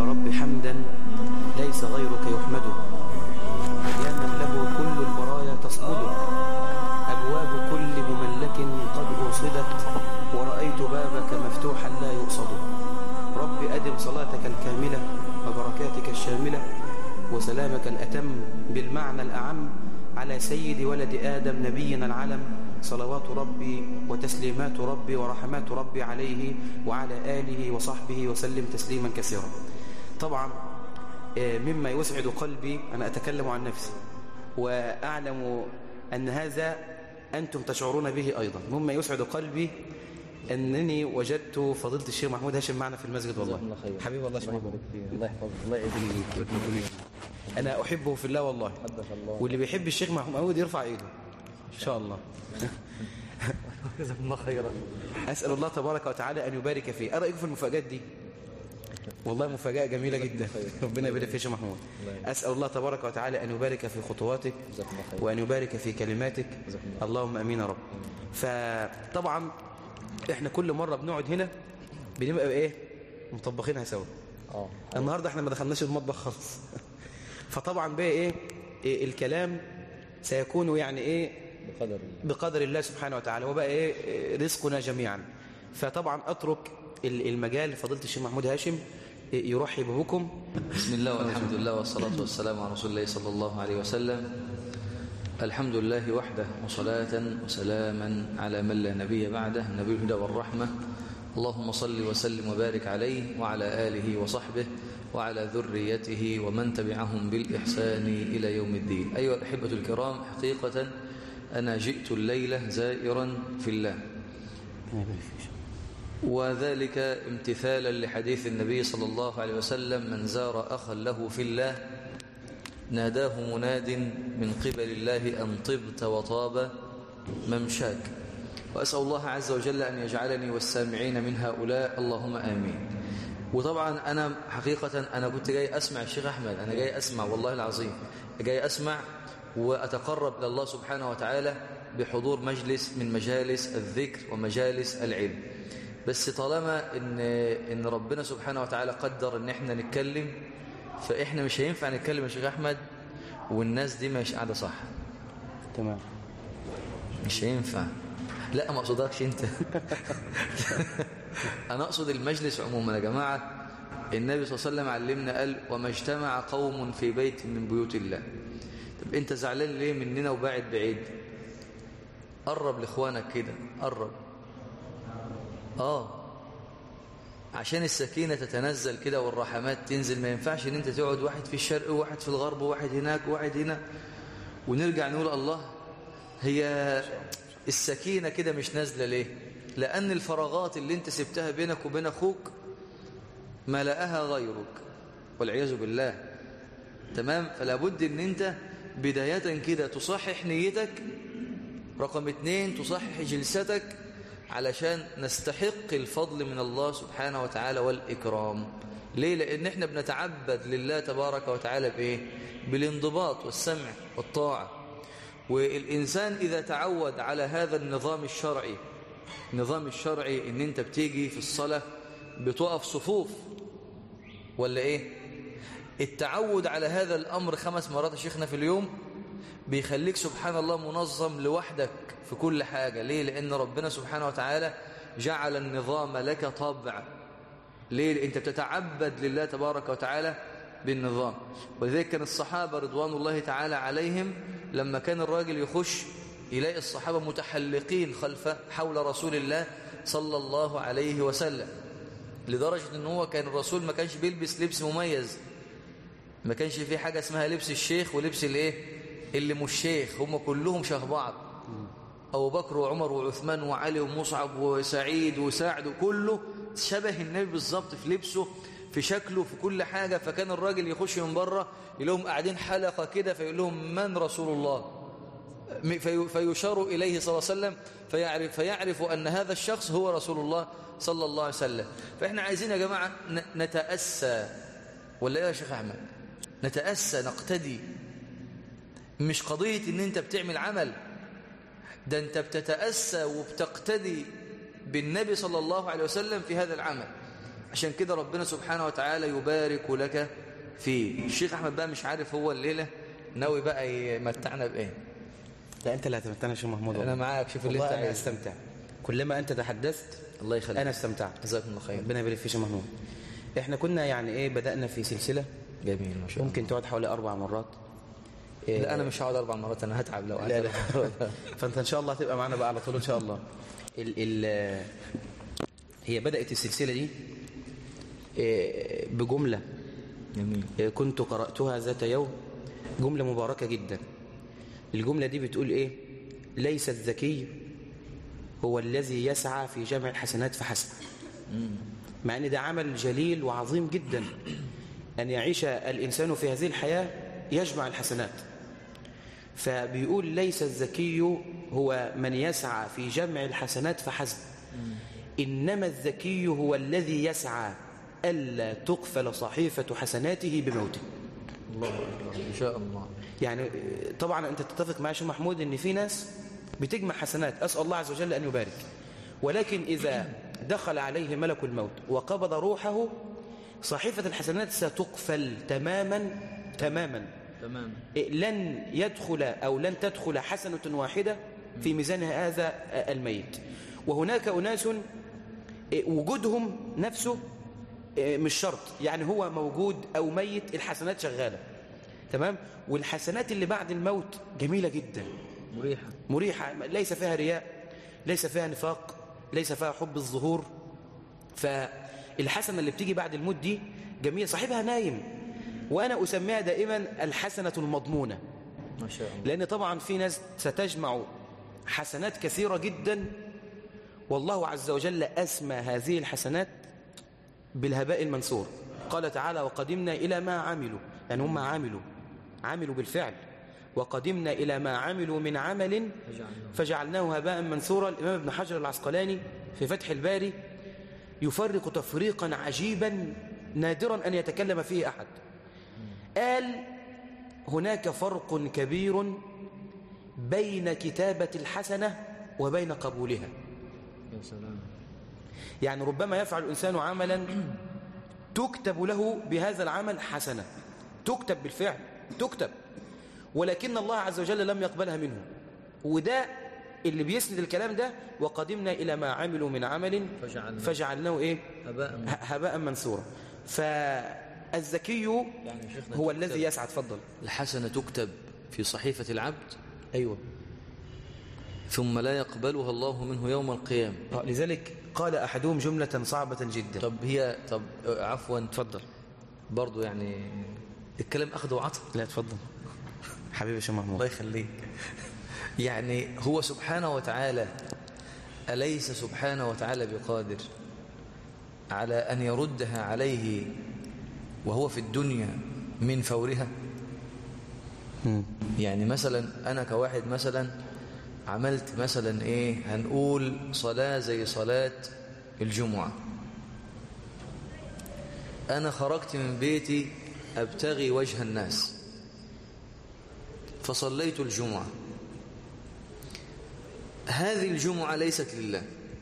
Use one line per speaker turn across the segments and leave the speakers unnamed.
رب حمدا ليس غيرك يحمده، يا من له كل البرايا تصمد، أبواب كل مملك قد أوصدت، ورأيت بابك مفتوحا لا يؤصد. رب أدم صلاتك الكاملة وبركاتك الشاملة وسلامك الأتم بالمعنى الأعم على سيد ولد آدم نبينا العلم، صلوات ربي وتسليمات ربي ورحمات ربي عليه وعلى آله وصحبه وسلم تسليما كثيرا. طبعا مما يسعد قلبي، أنا أتكلم عن نفسي وأعلم أن هذا أنتم تشعرون به أيضا، مما يسعد قلبي أنني وجدت فضيلة الشيخ محمود هاشم معنا في المسجد. والله حبيب الله شيخ محمود،
الله يحفظك، الله يعزك.
أنا أحبه في الله والله، واللي بيحب الشيخ محمود يرفع إيده إن شاء الله.
جزاكم الله خيرا.
أسأل الله تبارك وتعالى أن يبارك فيه. أرأيكم في المفاجآت دي؟ والله مفاجأة جميلة جدا، ربنا يبارك فيك يا محمود. أسأل الله تبارك وتعالى أن يبارك في خطواتك وأن يبارك في كلماتك، اللهم أمين يا رب. فطبعا إحنا كل مرة بنقعد هنا بنبقى إيه مطبخينها سوا. النهاردة إحنا ما دخلناش المطبخ خالص. فطبعا بقى إيه الكلام سيكون يعني إيه بقدر الله سبحانه وتعالى، وبقى إيه رزقنا جميعا. فطبعا أترك المجال لفضيلة الشيخ محمود هاشم يرحب بكم.
بسم الله والحمد لله والصلاة والسلام على رسول الله صلى الله عليه وسلم. الحمد لله وحده، وصلاة وسلاما على من لا نبي بعده، نبي الهدى والرحمة. اللهم صل وسلم وبارك عليه وعلى آله وصحبه وعلى ذريته ومن تبعهم بالإحسان إلى يوم الدين. أيها الأحبة الكرام، حقيقة أنا جئت الليلة زائرا في الله، وذلك امتثالا لحديث النبي صلى الله عليه وسلم: من زار أخا له في الله ناداه مناد من قبل الله أن طبت وطاب ممشاك. وأسأل الله عز وجل أن يجعلني والسامعين من هؤلاء، اللهم آمين. وطبعا أنا حقيقة أنا كنت جاي أسمع الشيخ أحمد، أنا جاي أسمع والله العظيم، جاي أسمع وأتقرب إلى الله سبحانه وتعالى بحضور مجلس من مجالس الذكر ومجالس العلم. بس طالما إن ربنا سبحانه وتعالى قدر إن إحنا نتكلم، فإحنا مش هينفع نتكلم يا شيخ أحمد والناس دي مش قاعدة صح.
تمام،
مش هينفع. لا ما أقصدكش أنت. أنا أقصد المجلس عموما يا جماعة. النبي صلى الله عليه وسلم علمنا قال: وما اجتمع قوم في بيت من بيوت الله. طب أنت زعلان ليه مننا وبعد بعيد؟ قرب لإخوانك كده، قرب. عشان السكينة تتنزل كده والرحمات تنزل. ما ينفعش ان انت تقعد واحد في الشرق وواحد في الغرب وواحد هناك وواحد هنا ونرجع نقول الله. هي السكينة كده مش نازلة ليه؟ لأن الفراغات اللي انت سبتها بينك وبين أخوك ملأها غيرك والعياذ بالله. تمام؟ فلا بد ان انت بداية كده تصحح نيتك، رقم 2 تصحح جلستك، علشان نستحق الفضل من الله سبحانه وتعالى والإكرام. ليه؟ لأن احنا بنتعبد لله تبارك وتعالى بإيه؟ بالانضباط والسمع والطاعة. والإنسان إذا تعود على هذا النظام الشرعي إن أنت بتيجي في الصلاة بتقف صفوف ولا إيه؟ التعود على هذا الأمر 5 مرات يا شيخنا في اليوم بيخليك سبحان الله منظم لوحدك في كل حاجة. ليه؟ لأن ربنا سبحانه وتعالى جعل النظام لك طبع. ليه؟ أنت بتتعبد لله تبارك وتعالى بالنظام. ولذلك كان الصحابة رضوان الله تعالى عليهم لما كان الراجل يخش يلاقي الصحابة متحلقين حول رسول الله صلى الله عليه وسلم، لدرجة أنه كان الرسول ما كانش بيلبس لبس مميز، ما كانش فيه حاجة اسمها لبس الشيخ ولبس اللي مش شيخ، هم كلهم شبه بعض. أبو بكر وعمر وعثمان وعلي ومصعب وسعيد وسعد كله شبه النبي بالظبط في لبسه في شكله في كل حاجة. فكان الراجل يخش من بره يلاقيهم قاعدين حلقة كده فيقول لهم: من رسول الله؟ فيشار إليه صلى الله عليه وسلم فيعرف أن هذا الشخص هو رسول الله صلى الله عليه وسلم. فإحنا عايزين يا جماعة نتأسى، ولا إيه يا شيخ أحمد؟ نتأسى، نقتدي. مش قضية إن أنت بتعمل عمل، ده أنت بتتأسى وبتقتدي بالنبي صلى الله عليه وسلم في هذا العمل. عشان كده ربنا سبحانه وتعالى يبارك لك فيه. الشيخ أحمد بقى مش عارف هو الليلة ناوي بقى يمتعنا بإيه.
لا أنت اللي هتمتعنا يا شيخ محمود.
أنا معاك، شوف اللي أنت
عايز. أنا استمتع كلما أنت تحدثت.
الله يخليك.
أنا استمتعت.
جزاكم الله خير.
ربنا يبارك فيك يا شيخ محمود. إحنا كنا يعني إيه بدأنا في سلسلة
جميل ما شاء الله.
ممكن تقعد حوالي 4 مرات.
لا أنا مش هقعد 4 مرات، أنا هتعب لو قعدت.
لا فأنت إن شاء الله هتبقى معنا بقى على طول إن شاء الله. هي بدأت السلسلة دي بجملة
جميل.
كنت قرأتها ذات يوم، جملة مباركة جدا. الجملة دي بتقول إيه؟ ليس الذكي هو الذي يسعى في جمع الحسنات فحسب. مع أن ده عمل جليل وعظيم جدا أن يعيش الإنسان في هذه الحياة يجمع الحسنات. فبيقول ليس الذكي هو من يسعى في جمع الحسنات فحسب، إنما الذكي هو الذي يسعى ألا تقفل صحيفة حسناته بموته.
الله أكبر إن شاء الله.
يعني طبعا أنت تتفق معي شيخ محمود أن في ناس بتجمع حسنات، أسأل الله عز وجل أن يبارك، ولكن إذا دخل عليه ملك الموت وقبض روحه صحيفة الحسنات ستقفل تماما تماما. لن يدخل أو لن تدخل حسنة واحدة في ميزان هذا الميت. وهناك أناس وجودهم نفسه مش شرط، يعني هو موجود أو ميت الحسنات شغالة تمام، والحسنات اللي بعد الموت جميلة جدا مريحة، ليس فيها رياء، ليس فيها نفاق، ليس فيها حب الظهور. فالحسنة اللي بتيجي بعد الموت دي جميلة، صاحبها نايم، وأنا أسميها دائما الحسنة المضمونة.
ما شاء الله.
لأن طبعا في ناس ستجمع حسنات كثيرة جدا، والله عز وجل أسمى هذه الحسنات بالهباء المنثور. قال تعالى وقدمنا إلى ما عملوا، يعني هم عملوا بالفعل، وقدمنا إلى ما عملوا من عمل فجعلناه هباء منثورا. الإمام ابن حجر العسقلاني في فتح الباري يفرق تفريقا عجيبا نادرا أن يتكلم فيه أحد. قال هناك فرق كبير بين كتابة الحسنة وبين قبولها.
يا سلام.
يعني ربما يفعل الإنسان عملا تكتب له بهذا العمل حسنة، تكتب بالفعل تكتب، ولكن الله عز وجل لم يقبلها منه. وده اللي بيسند الكلام ده وقدمنا إلى ما عملوا من عمل فجعلناه إيه؟ هباء منثورا. فالذكي يعني هو الذي يسعى. تفضل.
الحسنة تكتب في صحيفة العبد،
أيوة،
ثم لا يقبلها الله منه يوم القيامة.
لذلك قال أحدهم جملة صعبة جدا.
طب عفوا تفضل. برضو يعني الكلام أخذ وعطى.
لا تفضل حبيبي شيخ محمود.
الله يخليك. يعني هو سبحانه وتعالى، أليس سبحانه وتعالى بقادر على أن يردها عليه وهو في الدنيا من فورها؟ يعني مثلا أنا كواحد مثلا عملت مثلا إيه، هنقول صلاة زي صلاة الجمعة، أنا خرجت من بيتي أبتغي وجه الناس فصليت الجمعة، هذه الجمعة ليست لله.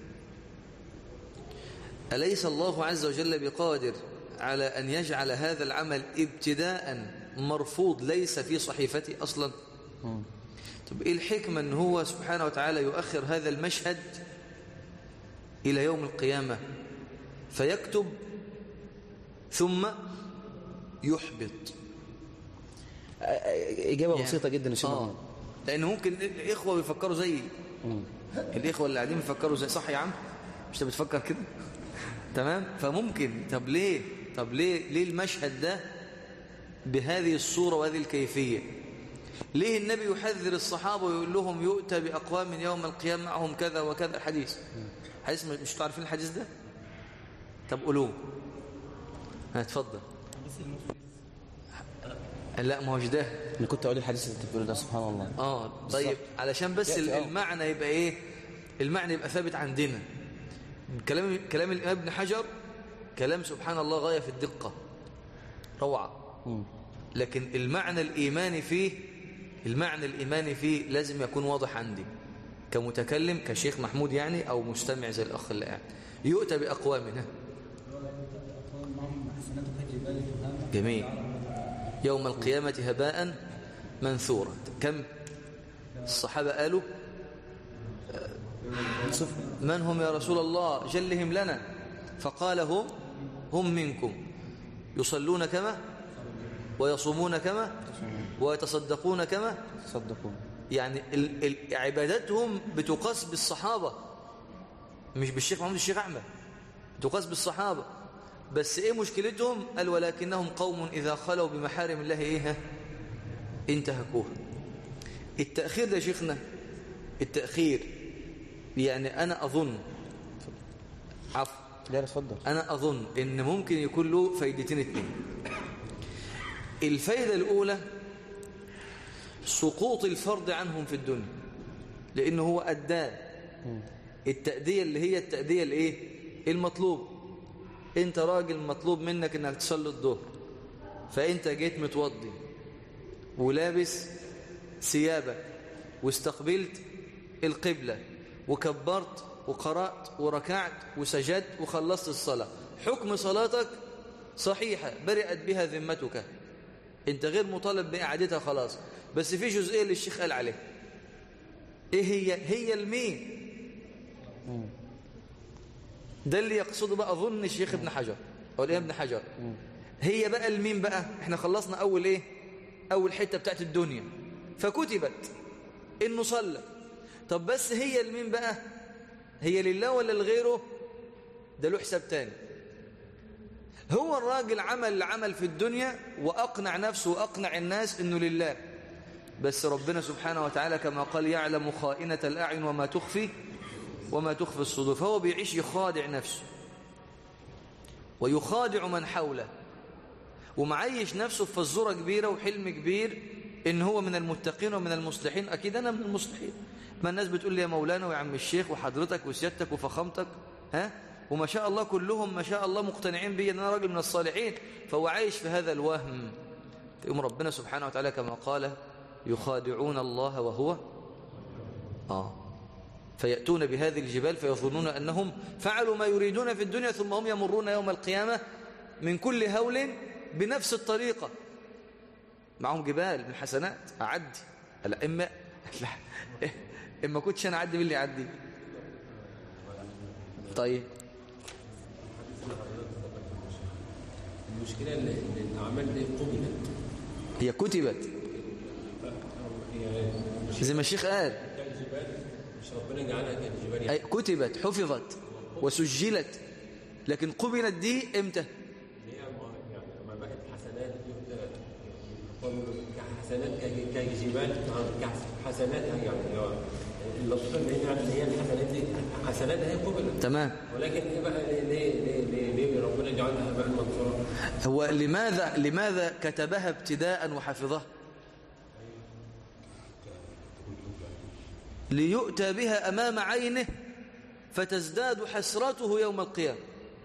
أليس الله عز وجل بقادر على أن يجعل هذا العمل ابتداء مرفوض ليس في صحيفتي أصلا؟ طب إيه الحكمة أن هو سبحانه وتعالى يؤخر هذا المشهد إلى يوم القيامة فيكتب ثم يحبط؟
إجابة يعني بسيطة جدا يا شيخ محمود.
لأنه ممكن الإخوة بيفكروا زي الإخوة اللي قاعدين بيفكروا زي، صح يا عم؟ مش أنت بتفكر كده؟ تمام. فممكن طب ليه المشهد ده بهذه الصورة وهذه الكيفية؟ ليه النبي يحذر الصحابة ويقول لهم يؤتى بأقوام يوم القيامة معهم كذا وكذا؟ حديث مش تعرفين الحديث ده؟ طب قولوه. هتفضل. لا ما هوش ده.
انا كنت اقول الحديث اللي انت بتقوله ده سبحان الله.
طيب علشان بس المعنى يبقى ايه، المعنى يبقى ثابت عندنا. كلام الإمام ابن حجر كلام سبحان الله غاية في الدقة، روعة. لكن المعنى الإيماني فيه لازم يكون واضح عندي كمتكلم كشيخ محمود يعني، أو مستمع زي الأخ اللي قاعد. يؤتى بأقوامنا جميل. يوم القيامة هباء منثورا. كم الصحابة قالوا من هم يا رسول الله؟ جلهم لنا. فقال هم منكم يصلون كما ويصومون كما ويتصدقون كما
تصدقون.
يعني عبادتهم بتقاس بالصحابة، مش بالشيخ محمد الشيخ أحمد، بتقاس بالصحابة. بس ايه مشكلتهم؟ قال ولكنهم قوم إذا خلوا بمحارم الله ايه انتهكوها. التأخير ده يا شيخنا، التأخير يعني أنا أظن أنا أظن إن ممكن يكون له فايدتين اتنين. الفايدة الأولى سقوط الفرض عنهم في الدنيا، لأنه هو أدى التأدية اللي هي التأدية الإيه؟ المطلوب. أنت راجل مطلوب منك إنك تصلي الظهر، فأنت جيت متوضي ولابس ثيابك واستقبلت القبلة وكبرت وقرأت وركعت وسجدت وخلصت الصلاة، حكم صلاتك صحيحة برئت بها ذمتك، انت غير مطالب بإعادتها خلاص. بس في جزئية اللي الشيخ قال عليه، ايه هي المين؟ ده اللي يقصده بقى أظن الشيخ ابن حجر أو الإمام ابن حجر. هي بقى المين بقى؟ احنا خلصنا أول ايه؟ أول حتة بتاعت الدنيا فكتبت إنه صلى. طب بس هي المين بقى؟ هي لله ولا لغيره؟ ده له حساب تاني. هو الراجل عمل في الدنيا وأقنع نفسه وأقنع الناس إنه لله، بس ربنا سبحانه وتعالى كما قال يعلم خائنة الأعين وما تخفي الصدور. فهو بيعيش يخادع نفسه ويخادع من حوله، ومعيش نفسه في فزورة كبيرة وحلم كبير إن هو من المتقين ومن المصلحين. أكيد أنا من المصلحين، ما الناس بتقول لي يا مولانا ويا عم الشيخ وحضرتك وسيادتك وفخامتك وما شاء الله كلهم ما شاء الله مقتنعين بي أن أنا راجل من الصالحين. فهو عايش في هذا الوهم. يقوم ربنا سبحانه وتعالى كما قال يخادعون الله وهو فيأتون بهذه الجبال فيظنون أنهم فعلوا ما يريدون في الدنيا ثم هم يمرون يوم القيامة من كل هول بنفس الطريقة، معهم جبال من حسنات أعدي. لا إما كنتش أنا أعدي باللي أعدي. طيب
المشكلة ان الأعمال دي قبلت،
هي كتبت زي ما الشيخ قال
مش ربنا جعلها كالجبال
أي كتبت حفظت وسجلت، لكن قبلت دي امتى؟
هي يعني لما بقت حسنات كحسنات كجبال كحسنات يعني اللطيفة اللي هي الحسنات دي حسناتها هي قبلت
تمام.
ولكن هي بقى ليه ربنا جعلها بقى منصورة؟
هو لماذا كتبها ابتداء وحفظها؟ ليؤتى بها أمام عينه فتزداد حسرته يوم القيامة.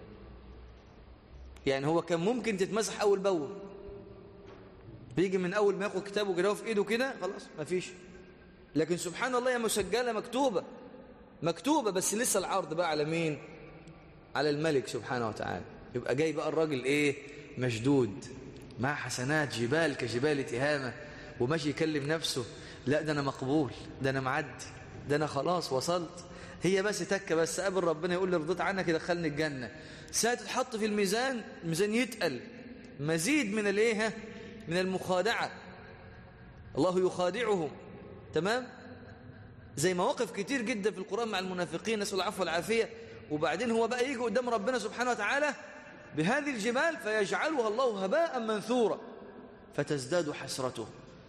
يعني هو كان ممكن تتمسح أول بأول، بيجي من أول ما ياخد كتابه كده في إيده كده خلاص مفيش، لكن سبحان الله يا مسجلة مكتوبة بس لسه العرض بقى على مين؟ على الملك سبحانه وتعالى. يبقى جاي بقى الراجل إيه؟ مشدود مع حسنات جبال كجبال تهامة، وماشي يكلم نفسه لا ده أنا مقبول، ده أنا معدي، ده أنا خلاص وصلت. هي بس تكة بس قابل ربنا يقول لي رضيت عنك يدخلني الجنة. ساعة تتحط في الميزان يتقل مزيد من الايه؟ من المخادعة. الله يخادعهم. تمام؟ زي مواقف كتير جدا في القرآن مع المنافقين نسأل العفو والعافية. وبعدين هو بقى يجي قدام ربنا سبحانه وتعالى بهذه الجبال فيجعلها الله هباء منثورا فتزداد حسرته.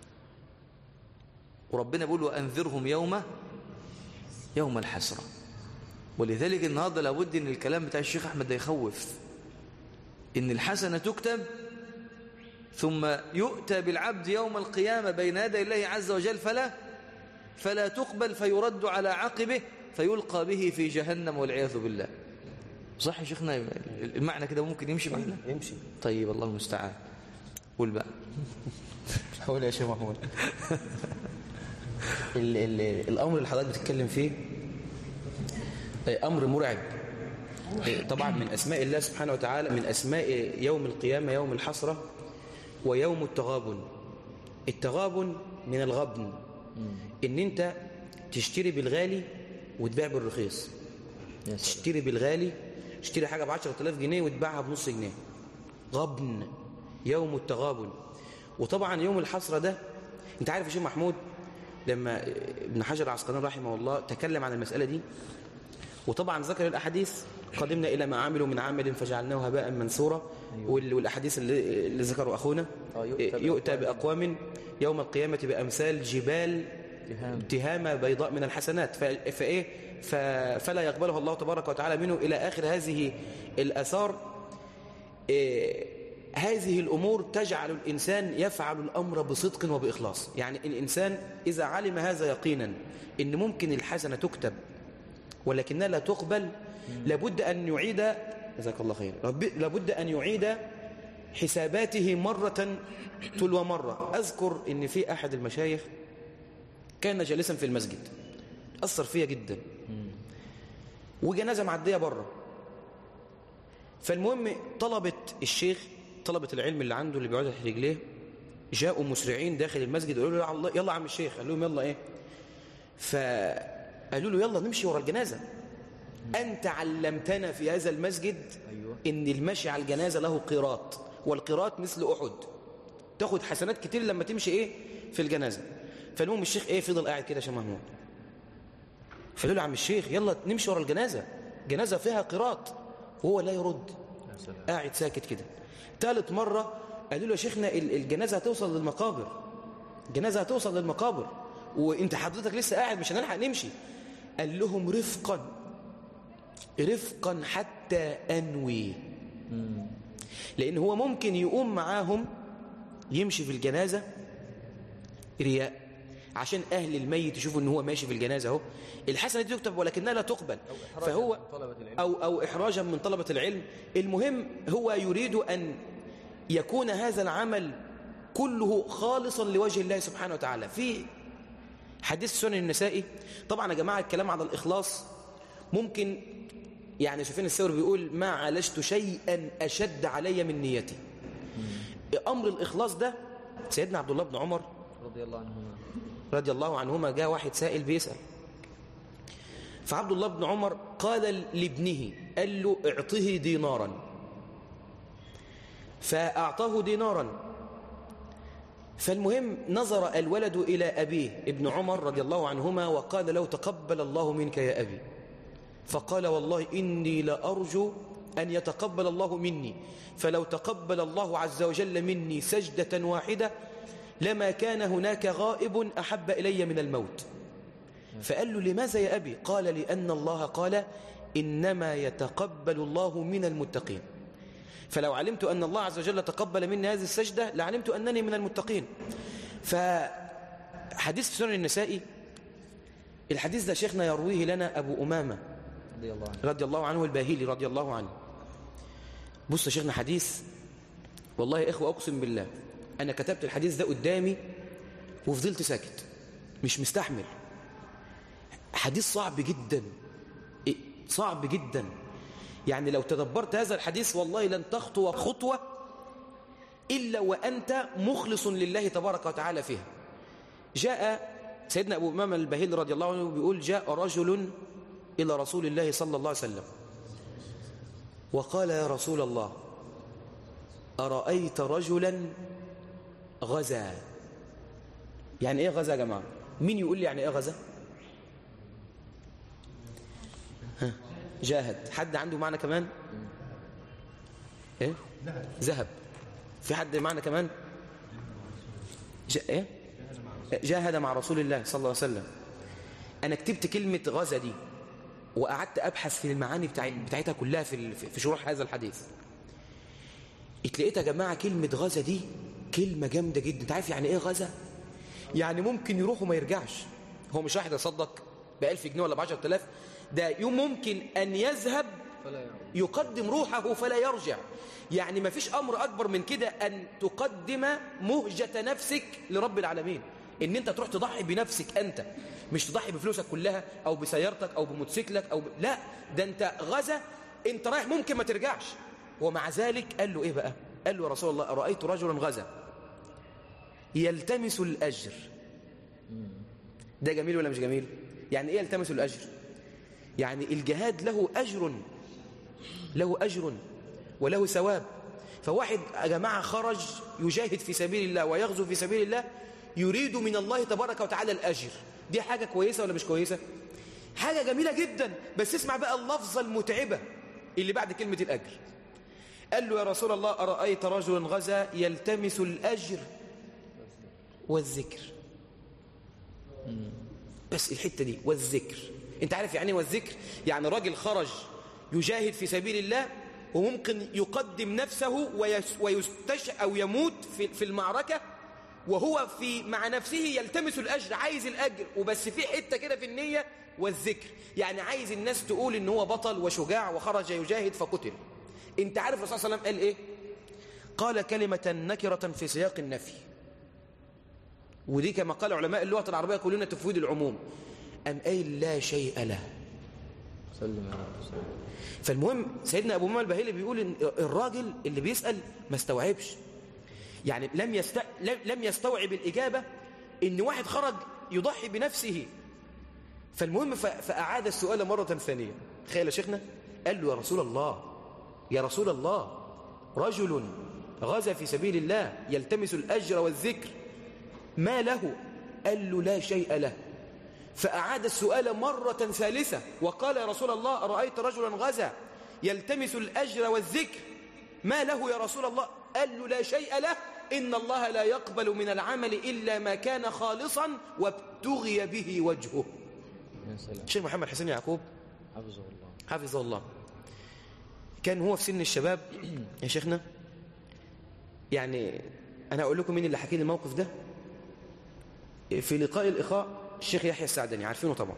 وربنا بيقول وأنذرهم يوم الحسرة. ولذلك النهارده لابد ان الكلام بتاع الشيخ أحمد ده يخوف، ان الحسنة تكتب ثم يؤتى بالعبد يوم القيامة بين يدي الله عز وجل فلا تقبل فيرد على عقبه فيلقى به في جهنم والعياذ بالله. صح يا شيخنا؟ المعنى كده ممكن يمشي معنا؟
يمشي.
طيب الله المستعان. قول بقى.
حول يا شيخ محمود. الأمر اللي حضرتك بتتكلم فيه أمر مرعب طبعا من أسماء الله سبحانه وتعالى، من أسماء يوم القيامة يوم الحسرة ويوم التغابن. التغابن من الغبن، إن أنت تشتري بالغالي وتبيع بالرخيص. تشتري بالغالي، تشتري حاجة ب10,000 جنيه وتباعها بنص جنيه. غبن، يوم التغابن. وطبعا يوم الحسرة ده، أنت عارف يا شيخ محمود لما ابن حجر العسقلاني رحمه الله تكلم عن المسألة دي، وطبعا ذكر الأحاديث قدمنا إلى ما عملوا من عمل فجعلناه هباء منثورا. والأحاديث اللي ذكروا أخونا يؤتى بأقوام يوم القيامة بأمثال جبال تهامة بيضاء من الحسنات فلا يقبلها الله تبارك وتعالى منه إلى آخر هذه الآثار. هذه الأمور تجعل الإنسان يفعل الأمر بصدق وبإخلاص. يعني الإنسان إذا علم هذا يقينا إن ممكن الحسنة تكتب ولكنها لا تقبل، لابد أن يعيد، جزاك الله خير، لابد أن يعيد حساباته مرة تلو مرة. أذكر إن في أحد المشايخ كان جالسا في المسجد، أثر فيها جدا، وجنازة معدية بره. فالمهم طلبة الشيخ، طلبة العلم اللي عنده اللي بيقعد تحت رجليه، جاءوا مسرعين داخل المسجد قالوا له يلا عم الشيخ. قال لهم يلا ايه؟ فقالوا له يلا نمشي ورا الجنازة. أنت علمتنا في هذا المسجد إن المشي على الجنازة له قيراط، والقيراط مثل أحد، تاخد حسنات كتير لما تمشي ايه في الجنازة. فالمهم الشيخ ايه فضل قاعد كده شبه محمود. فقالوا له عم الشيخ يلا نمشي ورا الجنازة، جنازة فيها قيراط، وهو لا يرد، قاعد ساكت كده. ثالث مرة قالوا له يا شيخنا الجنازة هتوصل للمقابر، الجنازة هتوصل للمقابر وانت حضرتك لسه قاعد مش هنلحق نمشي. قال لهم رفقا رفقا حتى أنوي، لأن هو ممكن يقوم معاهم يمشي في الجنازة رياء عشان أهل الميت يشوفوا ان هو ماشي في الجنازة اهو، الحسنة دي تكتب ولكنها لا تقبل، فهو أو إحراجا من طلبة العلم. المهم هو يريد أن يكون هذا العمل كله خالصا لوجه الله سبحانه وتعالى. في حديث سنن النسائي، طبعا يا جماعة الكلام على الإخلاص ممكن، يعني سفيان الثوري بيقول ما عالجت شيئا أشد علي من نيتي. أمر الإخلاص ده سيدنا عبد الله بن عمر رضي الله عنهما جاء واحد سائل بيسأل، فعبد الله بن عمر قال لابنه، قال له اعطه دينارا، فأعطاه دينارا. فالمهم نظر الولد إلى أبيه ابن عمر رضي الله عنهما وقال له تقبل الله منك يا أبي. فقال والله إني لأرجو أن يتقبل الله مني، فلو تقبل الله عز وجل مني سجدة واحدة لما كان هناك غائب أحب إلي من الموت. فقال له لماذا يا أبي؟ قال لأن الله قال إنما يتقبل الله من المتقين، فلو علمت أن الله عز وجل تقبل مني هذه السجدة لعلمت أنني من المتقين. فحديث في سنن النسائي، الحديث ده شيخنا يرويه لنا أبو أمامة رضي الله عنه الباهلي رضي الله عنه. بص يا شيخنا حديث، والله يا إخوة أقسم بالله أنا كتبت الحديث ده قدامي وفضلت ساكت مش مستحمل. حديث صعب جدا، صعب جدا، يعني لو تدبرت هذا الحديث والله لن تخطو خطوة إلا وأنت مخلص لله تبارك وتعالى فيها. جاء سيدنا أبو أمامة الباهلي رضي الله عنه بيقول جاء رجل إلى رسول الله صلى الله عليه وسلم وقال يا رسول الله أرأيت رجلا غزا. يعني إيه غزا يا جماعة؟ مين يقول لي يعني إيه غزا؟ جاهد. حد عنده معنى كمان؟ إيه؟ ذهب. في حد معنى كمان؟ إيه؟ جاهد مع رسول الله صلى الله عليه وسلم. أنا كتبت كلمة غزا دي وقعدت أبحث في المعاني بتاعتها كلها في شروح هذا الحديث. اتلقيت يا جماعة كلمة غزا دي كلمة جامدة جدا. انت عارف يعني ايه غزا؟ يعني ممكن يروح وما يرجعش. هو مش راح يتصدق ب1000 جنيه ولا ب10,000، ده يوم ممكن أن يذهب يقدم روحه فلا يرجع. يعني ما فيش أمر أكبر من كده أن تقدم مهجة نفسك لرب العالمين، ان انت تروح تضحي بنفسك انت، مش تضحي بفلوسك كلها او بسيارتك او بموتوسيكلك لا، ده انت غزا انت رايح ممكن ما ترجعش. ومع ذلك قال له ايه بقى؟ قال له يا رسول الله رأيت رجلا غزا يلتمس الأجر. ده جميل ولا مش جميل؟ يعني ايه يلتمس الأجر؟ يعني الجهاد له أجر وله ثواب. فواحد يا جماعة خرج يجاهد في سبيل الله ويغزو في سبيل الله يريد من الله تبارك وتعالى الأجر. دي حاجة كويسة ولا مش كويسة؟ حاجة جميلة جدا. بس اسمع بقى اللفظة المتعبة اللي بعد كلمة الأجر. قال له يا رسول الله أرأيت رجلا غزا يلتمس الأجر والذكر. بس الحتة دي والذكر، انت عارف يعني والذكر؟ يعني راجل خرج يجاهد في سبيل الله وممكن يقدم نفسه ويستشهد أو يموت في المعركة وهو مع نفسه يلتمس الأجر، عايز الأجر وبس في حتة كده في النية والذكر، يعني عايز الناس تقول إن هو بطل وشجاع وخرج يجاهد فقتل. انت عارف الرسول صلى الله عليه وسلم قال ايه؟ قال كلمة نكرة في سياق النفي، ودي كما قال علماء اللغة العربية كلنا تفويض العموم. أم قايل لا شيء له. فالمهم سيدنا أبو ماما الباهلي بيقول إن الراجل اللي بيسأل ما استوعبش، يعني لم يستوعب الإجابة إن واحد خرج يضحي بنفسه. فالمهم فأعاد السؤال مرة ثانية. تخيل يا شيخنا، قال له يا رسول الله رجل غزا في سبيل الله يلتمس الأجر والذكر ما له؟ قال له لا شيء له. فأعاد السؤال مرة ثالثة وقال يا رسول الله أرأيت رجلا غزا يلتمس الأجر والذكر ما له يا رسول الله؟ قال له لا شيء له، إن الله لا يقبل من العمل إلا ما كان خالصا وابتغي به وجهه. الشيخ محمد حسين يعقوب حفظه الله كان هو في سن الشباب يا شيخنا. يعني أنا أقول لكم مين اللي حكي لي الموقف ده. في لقاء الإخاء الشيخ يحيى السعدني، عارفينه طبعا.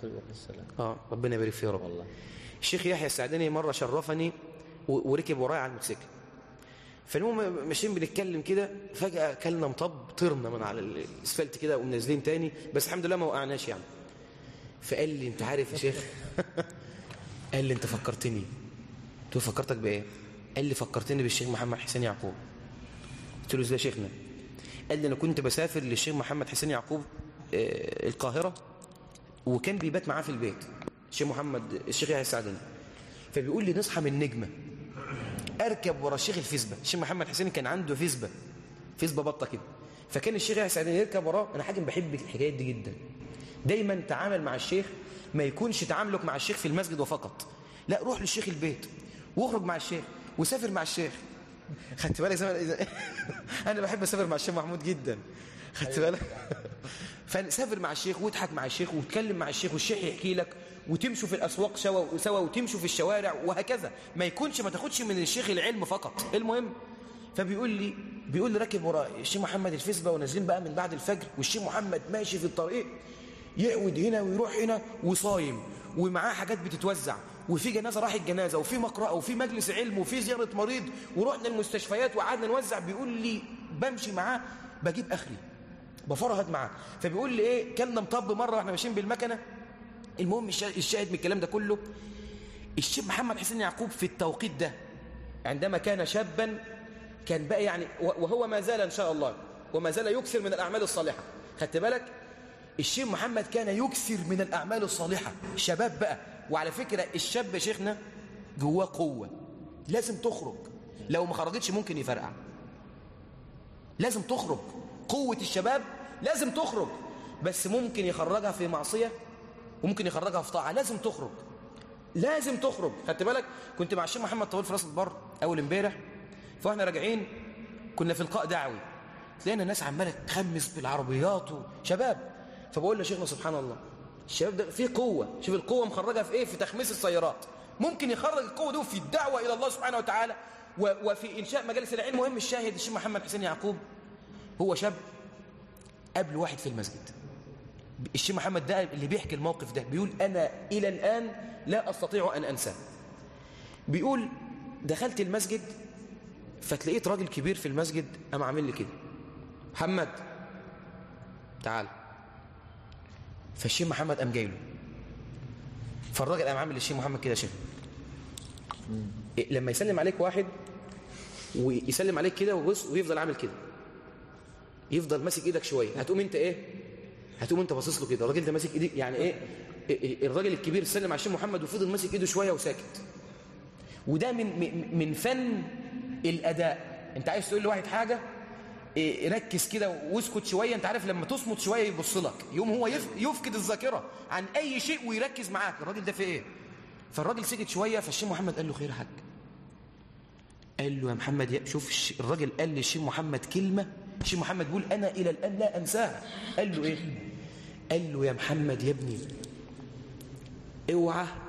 ربنا يبارك فيه يا رب. والله الشيخ يحيى السعدني مرة شرفني وركب ورايا على الموتوسيكل. فالمهم ماشيين بنتكلم كده، فجأة كلنا مطب طرنا من على الاسفلت كده ومنزلين تاني، بس الحمد لله ما وقعناش يعني. فقال لي انت عارف يا شيخ قال لي انت فكرتني. قلت له فكرتك بايه؟ قال لي فكرتني بالشيخ محمد حسين يعقوب. قلت له ازاي يا شيخنا؟ قال لي انا كنت بسافر للشيخ محمد حسين يعقوب القاهرة، وكان بيبات معاه في البيت الشيخ يحيى السعدني. فبيقول لي نصحى من نجمة اركب ورا الشيخ الفيسبا. الشيخ محمد حسين كان عنده فيسبا بطة كده، فكان الشيخ يحيى السعدني يركب وراه. انا حاجه بحب الحكايات دي جدا. دايما تعامل مع الشيخ ما يكونش تعاملك مع الشيخ في المسجد وفقط، لا روح للشيخ البيت واخرج مع الشيخ وسافر مع الشيخ. خدت بالك انا بحب اسافر مع الشيخ محمود جدا، خدت بالك؟ فسافر مع الشيخ واضحك مع الشيخ واتكلم مع الشيخ والشيخ يحكي لك، وتمشوا في الاسواق سوا وتمشوا في الشوارع وهكذا. ما تاخدش من الشيخ العلم فقط. المهم فبيقول لي راكب ورا الشيخ محمد الفيسبا ونازلين بقى من بعد الفجر، والشيخ محمد ماشي في الطريق يعود هنا ويروح هنا وصايم ومعاه حاجات بتتوزع، وفي جنازه راح الجنازه وفي مقرأة وفي مجلس علم وفي زياره مريض، ورحنا المستشفيات وقعدنا نوزع. بيقول لي بمشي معاه بجيب اخري بفرهد معاه. فبيقول لي ايه كلنا مطب مره واحنا ماشيين بالمكنه. المهم الشاهد من الكلام ده كله، الشيخ محمد حسين يعقوب في التوقيت ده عندما كان شابا كان بقى يعني، وهو ما زال ان شاء الله وما زال يكثر من الاعمال الصالحه. خدت بالك؟ الشيخ محمد كان يكثر من الاعمال الصالحه، شباب بقى. وعلى فكره الشاب يا شيخنا جواه قوه لازم تخرج، لو ما خرجتش ممكن يفرقع. لازم تخرج، قوه الشباب لازم تخرج، بس ممكن يخرجها في معصيه وممكن يخرجها في طاعه. لازم تخرج. خدت بالك؟ كنت مع الشيخ محمد طويل في راس البر اول امبارح، فاحنا راجعين كنا في لقاء دعوي، تلاقينا الناس عماله تخمس بالعربيات وشباب. فبقول له شيخنا سبحان الله الشباب ده فيه قوه، شوف القوه مخرجها في ايه؟ في تخميس السيارات. ممكن يخرج القوه دي في الدعوه الى الله سبحانه وتعالى وفي انشاء مجالس العلم. مهم الشاهد الشيخ محمد حسين يعقوب هو شاب قبل واحد في المسجد. الشيخ محمد ده اللي بيحكي الموقف ده بيقول انا الى الان لا استطيع ان انساه. بيقول دخلت المسجد فتلاقيت راجل كبير في المسجد قام عامل لي كده، محمد تعال. فالشيخ محمد قام جاي له، فالراجل قام عامل للشيخ محمد كده شيخ لما يسلم عليك واحد ويسلم عليك كده وبص ويفضل عامل كده، يفضل ماسك ايدك شويه، هتقوم انت ايه؟ هتقوم انت باصص له كده، الراجل ده ماسك ايدك يعني ايه؟ الراجل الكبير سلم على الشيخ محمد وفضل ماسك ايده شويه وساكت. وده من فن الاداء. انت عايز تقول لواحد حاجه ركز كده واسكت شويه، انت عارف لما تصمت شويه يبص لك، يوم هو يفقد الذاكره عن اي شيء ويركز معاك، الراجل ده في ايه؟ فالراجل سكت شويه، فالشيخ محمد قال له خير يا حاج. قال له يا محمد شوف الراجل قال للشيخ محمد كلمه، الشيخ محمد بيقول انا الى الان لا انساها. قال له ايه؟ قال له يا محمد يا ابني اوعى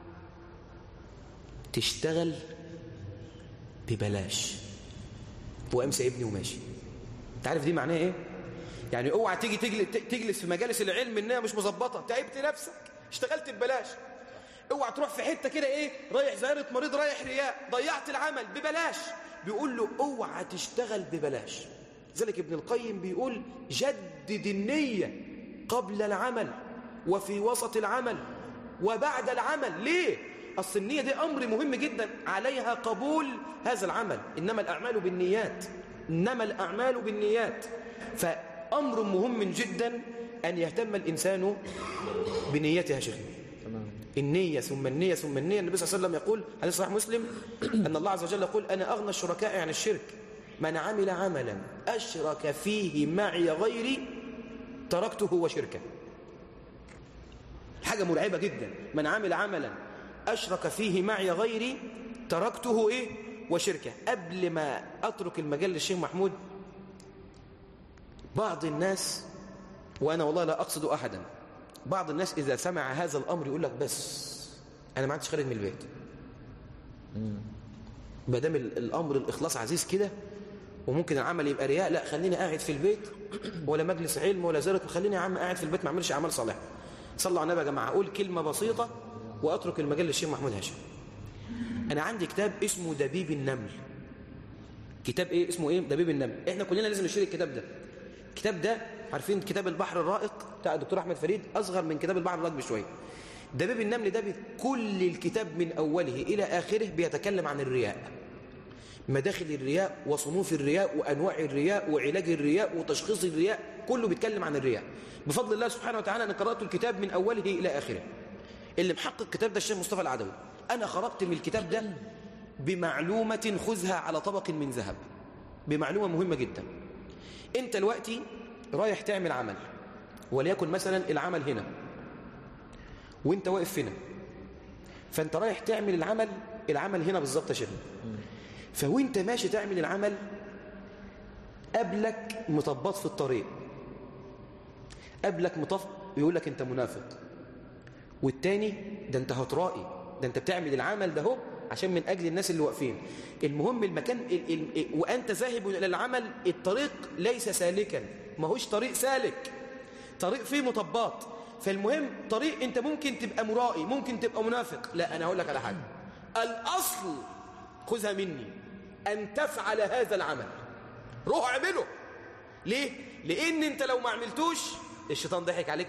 تشتغل ببلاش. وامسى ابني وماشي. انت عارف دي معناها ايه؟ يعني اوعى تيجي تجلس في مجالس العلم انها مش مظبطه، تعبت نفسك، اشتغلت ببلاش. اوعى تروح في حته كده ايه، رايح زياره مريض، رايح رياء، ضيعت العمل ببلاش. بيقول له اوعى تشتغل ببلاش. ذلك ابن القيم بيقول جدد النيه قبل العمل وفي وسط العمل وبعد العمل. ليه؟ أصل النية دي أمر مهم جدا، عليها قبول هذا العمل. إنما الأعمال بالنيات، إنما الأعمال بالنيات. فأمر مهم جدا أن يهتم الإنسان بنيتها. شيخ النية ثم النية ثم النية. النبي صلى الله عليه وسلم يقول حديث صحيح مسلم أن الله عز وجل يقول أنا أغنى الشركاء عن الشرك، من عمل عملا أشرك فيه معي غيري تركته وشركه. حاجة مرعبة جدا، من عمل عملا أشرك فيه معي غيري تركته إيه؟ وشركه. قبل ما أترك المجال للشيخ محمود، بعض الناس، وأنا والله لا أقصد أحدا، بعض الناس إذا سمع هذا الأمر يقول لك بس أنا ما عادش خارج من البيت. ما دام الأمر الإخلاص عزيز كده وممكن العمل يبقى رياء، لا خليني قاعد في البيت، ولا مجلس علم ولا زيارة، خليني يا عم قاعد في البيت ما اعملش أعمال صالحة. صلوا على النبي يا جماعة. أقول كلمة بسيطة وأترك المجال للشيخ محمود هاشم. أنا عندي كتاب اسمه دبيب النمل. كتاب إيه اسمه إيه؟ دبيب النمل. إحنا كلنا لازم نشتري الكتاب ده. الكتاب ده عارفين كتاب البحر الرائق بتاع الدكتور أحمد فريد، أصغر من كتاب البحر الرائق بشوية. دبيب النمل ده كل الكتاب من أوله إلى آخره بيتكلم عن الرياء، مداخل الرياء وصنوف الرياء وأنواع الرياء وعلاج الرياء وتشخيص الرياء، كله بيتكلم عن الرياء. بفضل الله سبحانه وتعالى أنا قرأت الكتاب من أوله إلى آخره. اللي محقق الكتاب ده الشيخ مصطفى العدوي. أنا خرجت من الكتاب ده بمعلومة خذها على طبق من ذهب، بمعلومة مهمة جدا. أنت دلوقتي رايح تعمل عمل، وليكن مثلا العمل هنا وأنت واقف هنا، فأنت رايح تعمل العمل هنا بالظبط يا شيخ. فوانت ماشي تعمل العمل قبلك مطبط في الطريق، قبلك مطف يقول لك انت منافق، والتاني ده انت هترائي، ده انت بتعمل العمل ده هو عشان من اجل الناس اللي واقفين. المهم المكان وانت ذاهب الى العمل، الطريق ليس سالكا، ما هوش طريق سالك، طريق فيه مطبات. فالمهم طريق انت ممكن تبقى مرائي، ممكن تبقى منافق. لا انا هقول لك على حاجه، الاصل خذها مني أن تفعل هذا العمل، روح اعمله. ليه؟ لأن أنت لو ما عملتوش الشيطان ضحك عليك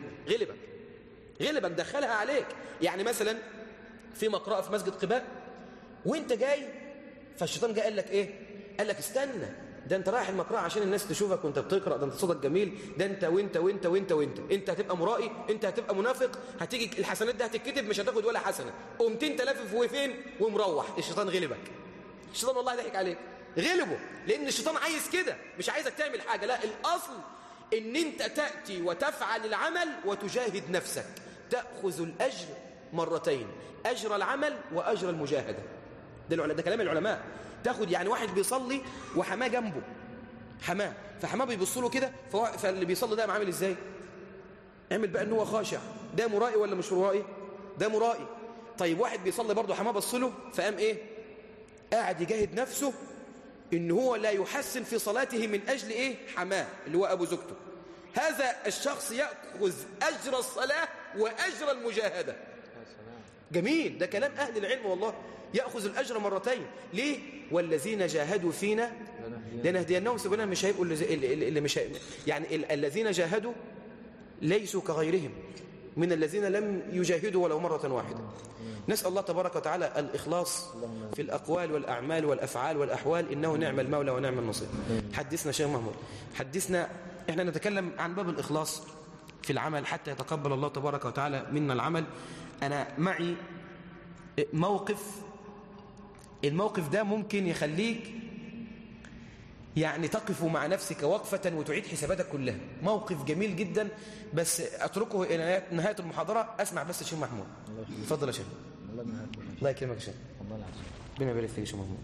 غلبك دخلها عليك. يعني مثلا في مقرأة في مسجد قباء وانت جاي، فالشيطان جاء قال لك ايه؟ قال لك استنى، ده انت رايح المقرأة عشان الناس تشوفك وانت بتقرأ، ده انت صوتك جميل، ده انت وانت انت هتبقى مرائي، انت هتبقى منافق، هتيجي الحسنات دي هتتكتب مش هتاخد ولا حسنة. قمت انت لافف وفين ومروح، الشيطان غلبك. الشيطان والله ضحك عليك، غلبه، لان الشيطان عايز كده، مش عايزك تعمل حاجة. لا، الاصل ان انت تأتي وتفعل العمل وتجاهد نفسك، تأخذ الأجر مرتين، أجر العمل وأجر المجاهدة. ده كلام العلماء. تاخد يعني واحد بيصلي وحماه جنبه، حماه، فحماه بيبص له كده، فاللي بيصلي ده عامل ازاي؟ اعمل بقى ان هو خاشع. ده مرائي ولا مش مرائي؟ ده مرائي. طيب واحد بيصلي برضه حماه بص له، فقام ايه؟ قاعد يجاهد نفسه ان هو لا يحسن في صلاته من اجل ايه؟ حماه اللي هو ابو زوجته. هذا الشخص يأخذ أجر الصلاة وأجر المجاهدة. جميل، ده كلام أهل العلم والله. يأخذ الأجر مرتين. ليه؟ والذين جاهدوا فينا لنهدينهم سبلنا. مش هيبقوا اللي مش يعني الذين جاهدوا ليسوا كغيرهم من الذين لم يجاهدوا ولو مرة واحدة. نسأل الله تبارك وتعالى الإخلاص في الأقوال والأعمال والأفعال والأحوال، إنه نعم المولى ونعم النصير. حدثنا شيخ محمود، حدثنا. إحنا نتكلم عن باب الإخلاص في العمل حتى يتقبل الله تبارك وتعالى منا العمل. أنا معي موقف، الموقف ده ممكن يخليك يعني تقف مع نفسك وقفة وتعيد حساباتك كلها. موقف جميل جدا، بس أتركه إلى نهاية المحاضرة. أسمع بس الشيخ محمود. اتفضل يا شيخ. الله يكرمك يا شيخ. ربنا يبارك فيك يا شيخ محمود.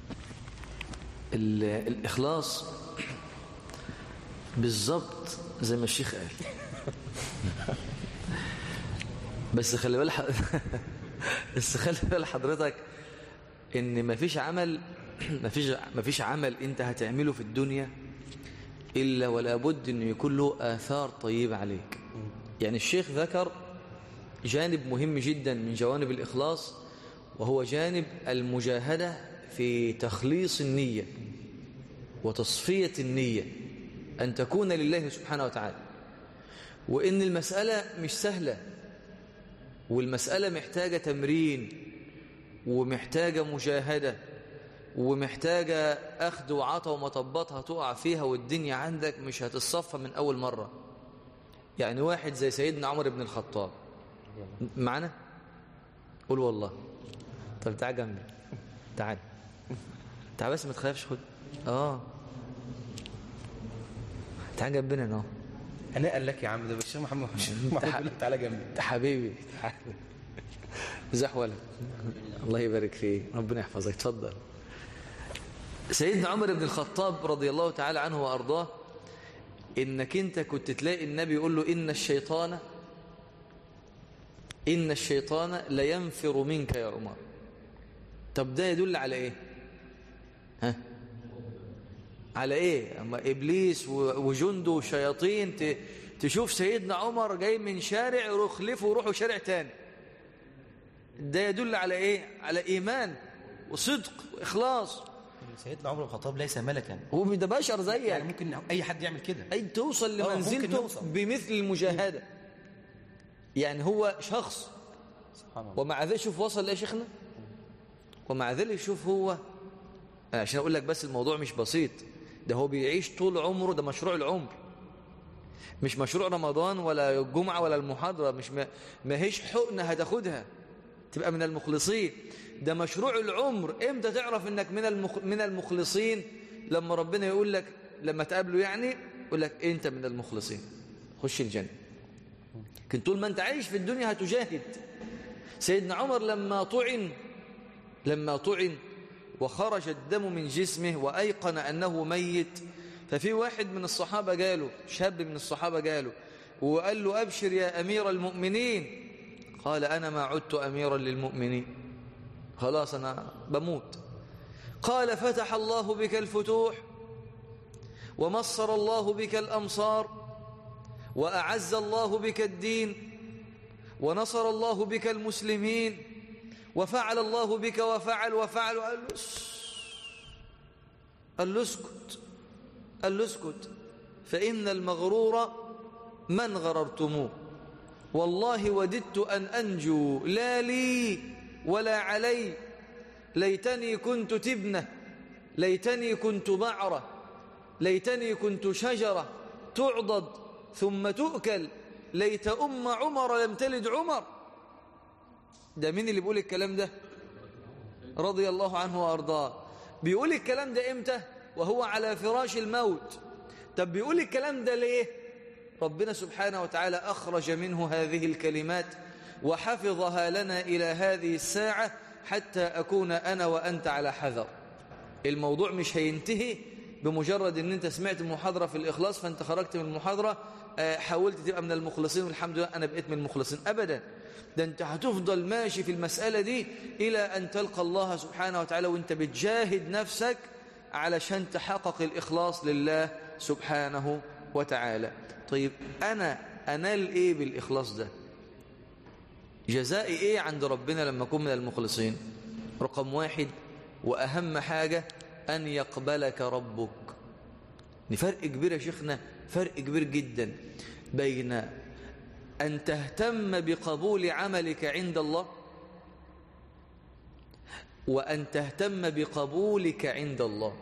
الإخلاص بالظبط زي ما الشيخ قال. بس خلي بال حضرتك ان مفيش عمل انت هتعمله في الدنيا الا ولا بد انه يكون له آثار طيبة عليك. يعني الشيخ ذكر جانب مهم جدا من جوانب الإخلاص، وهو جانب المجاهدة في تخليص النية وتصفية النية، أن تكون لله سبحانه وتعالى. وإن المسألة مش سهلة، والمسألة محتاجة تمرين ومحتاجة مجاهدة ومحتاجة أخذ وعطا ومطبطها تقع فيها، والدنيا عندك مش هتتصفى من أول مرة. يعني واحد زي سيدنا عمر بن الخطاب معنا؟ قول والله. طب تعال جنبي، تعال بس ما تخافش. خد تعال جنبنا اهو.
انا قال لك يا عم ده الشيخ محمود بيقول لك تعالى جنبي.
حبيبي تعال. ازيك ولا؟ الله يبارك فيك، ربنا يحفظك. اتفضل. سيدنا عمر بن الخطاب رضي الله تعالى عنه وارضاه، انك انت كنت تلاقي النبي يقول له ان الشيطان لينفر منك يا عمر. طب ده يدل على ايه؟ على ايه؟ اما ابليس وجنده وشياطين تشوف سيدنا عمر جاي من شارع يخلفه ويروحوا شارع تاني. ده يدل على ايه؟ على ايمان وصدق واخلاص.
سيدنا عمر بن الخطاب ليس ملكا،
هو ده بشر زيك،
يعني ممكن اي حد يعمل كده،
اي توصل لمنزلته بمثل المجاهده. يعني هو شخص سبحان الله، ومع ذلك شوف وصل يا شيخنا، ومع ذلك شوف هو، عشان اقول لك بس الموضوع مش بسيط، ده هو بيعيش طول عمره، ده مشروع العمر، مش مشروع رمضان ولا الجمعة ولا المحاضرة، مش ما هيش حقنة هتاخدها تبقى من المخلصين، ده مشروع العمر. امتى تعرف انك من المخلصين؟ لما ربنا يقول لك، لما تقابله يعني يقول لك انت من المخلصين، خش الجنة. كنت طول ما انت عايش في الدنيا هتجاهد. سيدنا عمر لما طعن وخرج الدم من جسمه وأيقن أنه ميت، ففي واحد من الصحابة جاله، شاب من الصحابة جاله وقال له أبشر يا أمير المؤمنين. قال أنا ما عدت أميرا للمؤمنين، خلاص أنا بموت. قال فتح الله بك الفتوح ومصر الله بك الأمصار وأعز الله بك الدين ونصر الله بك المسلمين وفعل الله بك وفعل. قال له اسكت فإن المغرور من غررتموه، والله وددت أن أنجو لا لي ولا علي، ليتني كنت تبنة، ليتني كنت بعرة، ليتني كنت شجرة تعضد ثم تؤكل، ليت أم عمر لم تلد عمر. ده مين اللي بيقول الكلام ده؟ رضي الله عنه وأرضاه. بيقول الكلام ده إمتى؟ وهو على فراش الموت. طب بيقول الكلام ده ليه؟ ربنا سبحانه وتعالى أخرج منه هذه الكلمات وحفظها لنا إلى هذه الساعة حتى أكون أنا وأنت على حذر. الموضوع مش هينتهي بمجرد أن أنت سمعت محاضرة في الإخلاص فأنت خرجت من المحاضرة حاولت تبقى من المخلصين والحمد لله أنا بقيت من المخلصين. أبدا، ده أنت هتفضل ماشي في المسألة دي إلى أن تلقى الله سبحانه وتعالى وأنت بتجاهد نفسك علشان تحقق الإخلاص لله سبحانه وتعالى. طيب أنا أنال إيه بالإخلاص ده؟ جزائي إيه عند ربنا لما أكون من المخلصين؟ رقم واحد وأهم حاجة أن يقبلك ربك. فرق كبير يا شيخنا، فرق كبير جدا بين أن تهتم بقبول عملك عند الله وأن تهتم بقبولك عند الله.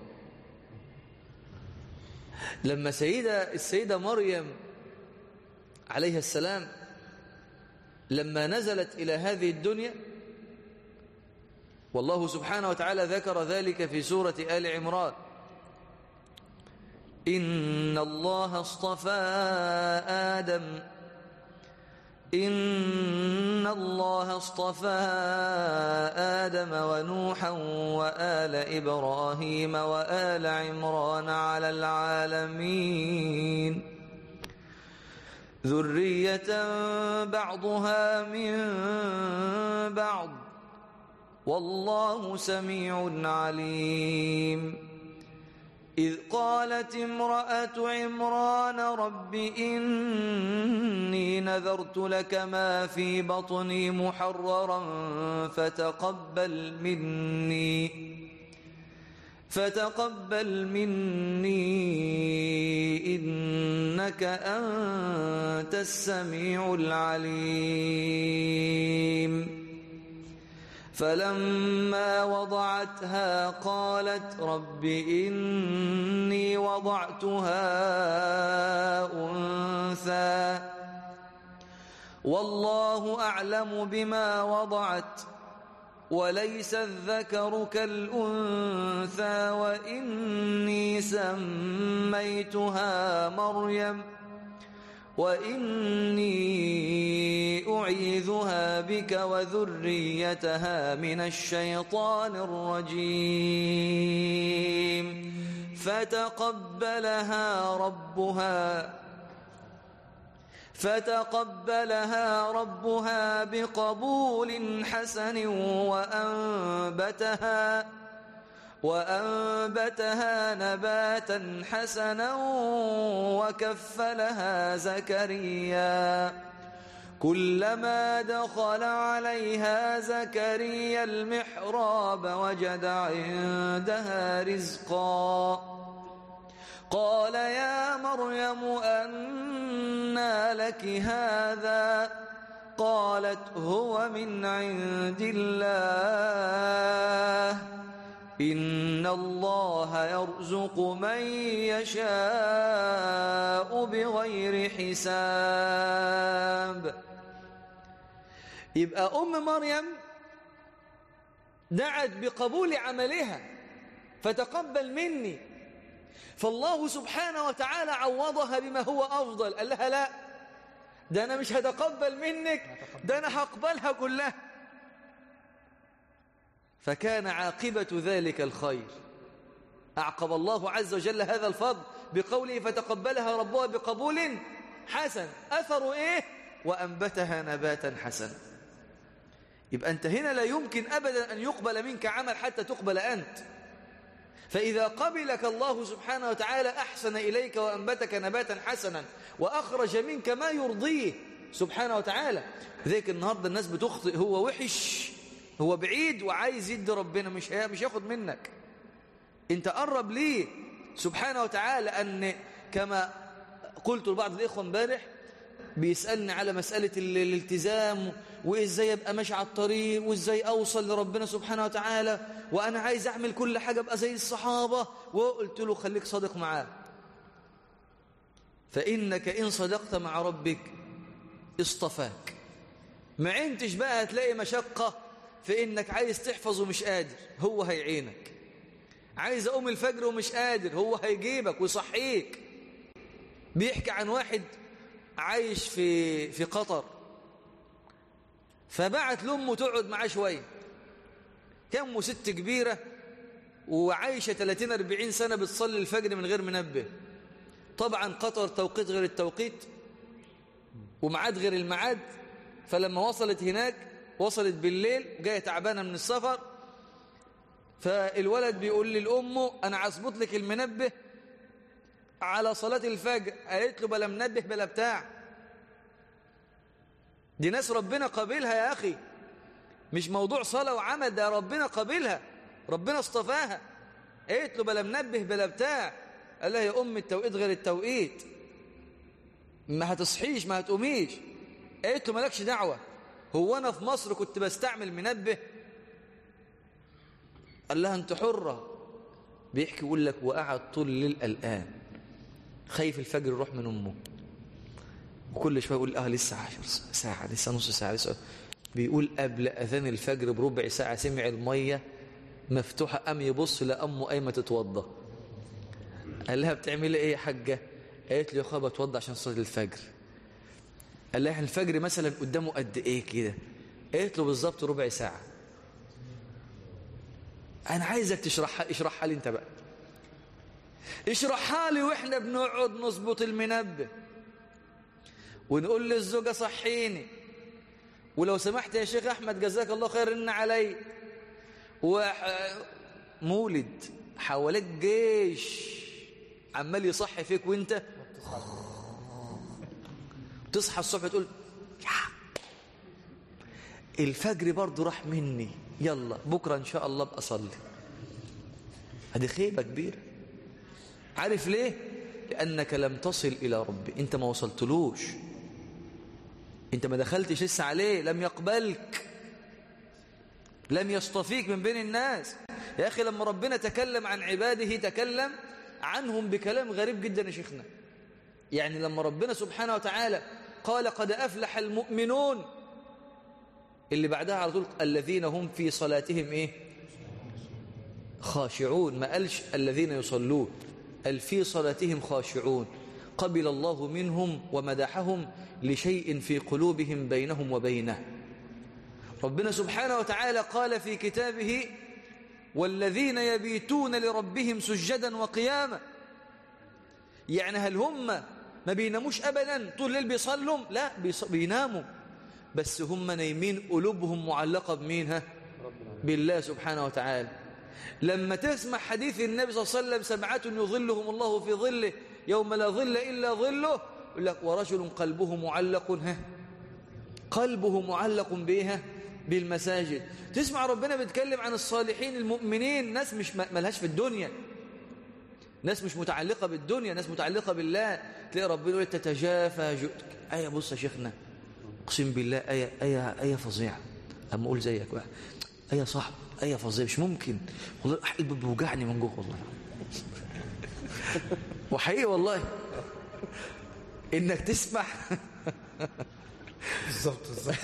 لما السيدة مريم عليها السلام لما نزلت إلى هذه الدنيا، والله سبحانه وتعالى ذكر ذلك في سورة آل عمران: إن الله اصطفى آدم ونوحا وآل إبراهيم وآل عمران على العالمين ذرية بعضها من بعض والله سميع عليم. إذ قالت امرأة عمران رب إني نذرت لك ما في بطني محررا فتقبل مني إنك أنت السميع العليم. فلما وضعتها قالت رب إني وضعتها أنثى والله أعلم بما وضعت وليس الذكر كالأنثى وإني سميتها مريم وإني أعيذها بك وذريتها من الشيطان الرجيم. فتقبلها ربها بقبول حسن وأنبتها نباتا حسنا وكفلها زكريا. كلما دخل عليها زكريا المحراب وجد عندها رزقا قال يا مريم أنى لك هذا قالت هو من عند الله إن الله يرزق من يشاء بغير حساب. يبقى مريم دعت بقبول عملها فتقبل مني، فالله سبحانه وتعالى عوضها بما هو أفضل. قال لها لا، ده أنا مش هتقبل منك، ده أنا هقبلها كلها. فكان عاقبة ذلك الخير. أعقب الله عز وجل هذا الفضل بقوله فتقبلها ربها بقبول حسن. أثر إيه؟ وأنبتها نباتا حسنا. يبقى أنت هنا لا يمكن أبدا أن يقبل منك عمل حتى تقبل أنت. فإذا قبلك الله سبحانه وتعالى أحسن إليك وأنبتك نباتا حسنا وأخرج منك ما يرضيه سبحانه وتعالى. ذلك النهاردة الناس بتخطئ، هو وحش، هو بعيد وعايز يدي ربنا، مش ياخد منك. انت قرب ليه سبحانه وتعالى. أن كما قلت لبعض الإخوة امبارح بيسألني على مسألة الالتزام وإزاي أبقى ماشي على الطريق وإزاي أوصل لربنا سبحانه وتعالى، وأنا عايز أعمل كل حاجة أبقى زي الصحابة. وقلت له خليك صادق معاه، فإنك إن صدقت مع ربك اصطفاك. ما عندش بقى هتلاقي مشقة في إنك عايز تحفظ ومش قادر، هو هيعينك. عايز أقوم الفجر ومش قادر، هو هيجيبك ويصحيك. بيحكي عن واحد عايش في قطر، فبعت لأمه تقعد معاه شوية. كان ست كبيرة وعايشة 30-40 سنة بتصلي الفجر من غير منبه. طبعا قطر توقيت غير التوقيت ومعاد غير المعاد. فلما وصلت هناك وصلت بالليل جاية تعبانة من السفر، فالولد بيقول لأمه أنا هظبط لك المنبه على صلاة الفجر. قالت له بلا منبه بلا بتاع. دي ناس ربنا قابلها يا أخي، مش موضوع صلاة وعمل، ده ربنا قابلها، ربنا اصطفاها. قالت له بلا منبه بلا بتاع. قال لها يا أم التوقيت غير التوقيت، ما هتصحيش ما هتقوميش. قالت له مالكش دعوة، هو أنا في مصر كنت بستعمل منبه؟ قال لها أنت حرة. بيحكي يقول لك وقعد طول الليل قلقان خايف الفجر يروح من أمه، وكل شوية يقول لسه 10 ساعة، لسه نص ساعة، لسه. بيقول قبل أذان الفجر بربع ساعة سمع المية مفتوحة، قام يبص لأمه قايمة تتوضى. قال لها بتعملي ايه يا حاجة؟ قالت له يا اخويا بتوضى عشان صلاة الفجر. قال لها الفجر مثلا قدامه قد ايه كده؟ قالت له بالظبط ربع ساعة. انا عايزك اشرحها لي انت بقى، اشرحها لي. واحنا بنقعد نظبط المنبه ونقول للزوجة صحيني، ولو سمحت يا شيخ احمد جزاك الله خير رن علي، ومولد حواليك جيش عمال يصحي فيك، وانت تصحى الصبح تقول الفجر برضو راح مني، يلا بكرة ان شاء الله ابقى اصلي. هذه خيبة كبيرة. عارف ليه؟ لأنك لم تصل إلى ربي، انت ما وصلتلوش، انت ما دخلتش لسه عليه، لم يقبلك، لم يصطفيك من بين الناس. يا أخي لما ربنا تكلم عن عباده تكلم عنهم بكلام غريب جدا يا شيخنا. يعني لما ربنا سبحانه وتعالى قال قد أفلح المؤمنون، اللي بعدها على طول الذين هم في صلاتهم ايه؟ خاشعون. ما قالش الذين يصلون، قال في صلاتهم خاشعون، قبل الله منهم ومدحهم لشيء في قلوبهم بينهم وبينه. ربنا سبحانه وتعالى قال في كتابه والذين يبيتون لربهم سجدا وقياما. يعني هل هم ما بيناموش أبدا طول الليل بيصلوا؟ لا، بيناموا، بس هم نايمين قلوبهم معلقة بمين؟ بالله سبحانه وتعالى. لما تسمع حديث النبي صلى الله عليه وسلم 7 يظلهم الله في ظله يوم لا ظل إلا ظله، يقول لك ورجل قلبه معلق بها بالمساجد. تسمع ربنا بيتكلم عن الصالحين المؤمنين، ناس مش ملهاش في الدنيا، ناس مش متعلقة بالدنيا، ناس متعلقة بالله. تلاقي ربنا يقول تتجافى آية. بص يا شيخنا اقسم بالله آية فظيعة. لما أقول زيك بقى آية صح، آية فظيعة مش ممكن والله، قلبي بيوجعني من جوه والله وحقيقي والله إنك تسمع
بالظبط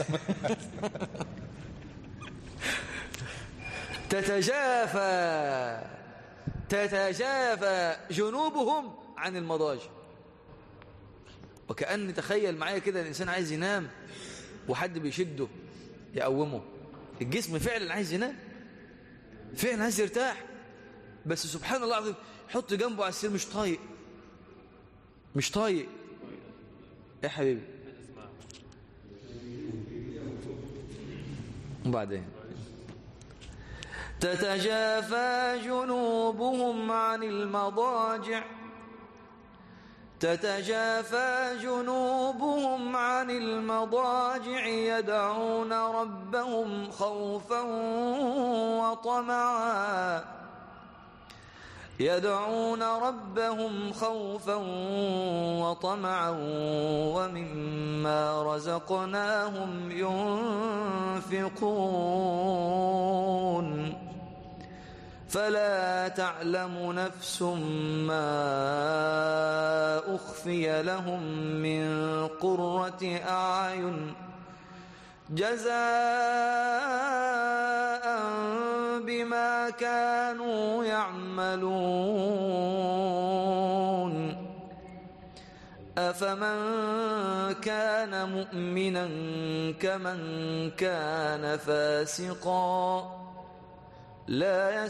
تتجافى جنوبهم عن المضاجع. وكأن تخيل معايا كده الإنسان عايز ينام وحد بيشده يقومه، الجسم فعلا عايز ينام، فعلا عايز يرتاح، بس سبحان الله العظيم حط جنبه على السرير مش طايق يا حبيبي. وبعدين تتجافى جنوبهم عن المضاجع يدعون ربهم خوفا وطمعا ومما رزقناهم ينفقون. فلا تعلم نفس ما أخفي لهم من قرة أعين جزاء بما كانوا يعملون. أفمن كان مؤمنا كمن كان فاسقا لا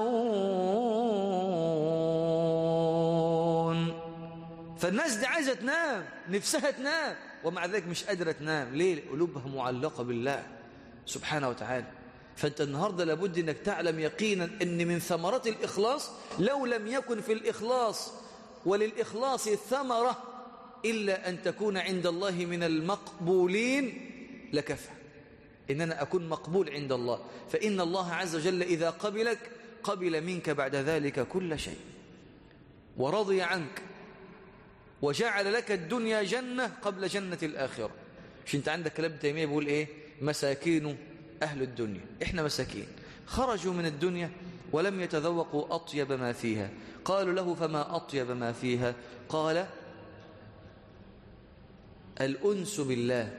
يستوون. فالناس دي عايزة تنام، نفسها تنام، ومع ذلك مش قادرة تنام. ليه؟ قلوبها معلقة بالله سبحانه وتعالى. فأنت النهاردة لابد أنك تعلم يقينا أن من ثمرات الإخلاص، لو لم يكن في الإخلاص وللإخلاص ثمرة إلا أن تكون عند الله من المقبولين لكفى. إن أنا أكون مقبول عند الله، فإن الله عز وجل إذا قبلك قبل منك بعد ذلك كل شيء ورضي عنك وجعل لك الدنيا جنة قبل جنة الآخرة. مش أنت عندك كلام تيمية بيقول إيه؟ مساكين أهل الدنيا. إحنا مساكين خرجوا من الدنيا ولم يتذوقوا أطيب ما فيها. قالوا له فما أطيب ما فيها؟ قال الأنس بالله،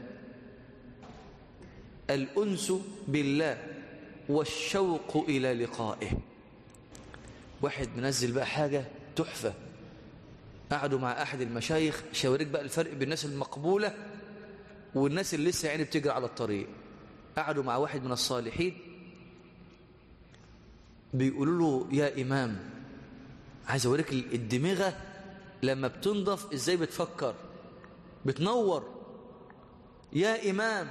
الأنس بالله والشوق إلى لقائه. واحد منزل بقى حاجة تحفة، قعدوا مع أحد المشايخ شاوريك بقى الفرق بين الناس المقبولة والناس اللي لسه يعني بتجري على الطريق. قعدوا مع واحد من الصالحين بيقولوا له يا إمام، عايز أوريك الدماغة لما بتنضف إزاي بتفكر بتنور. يا إمام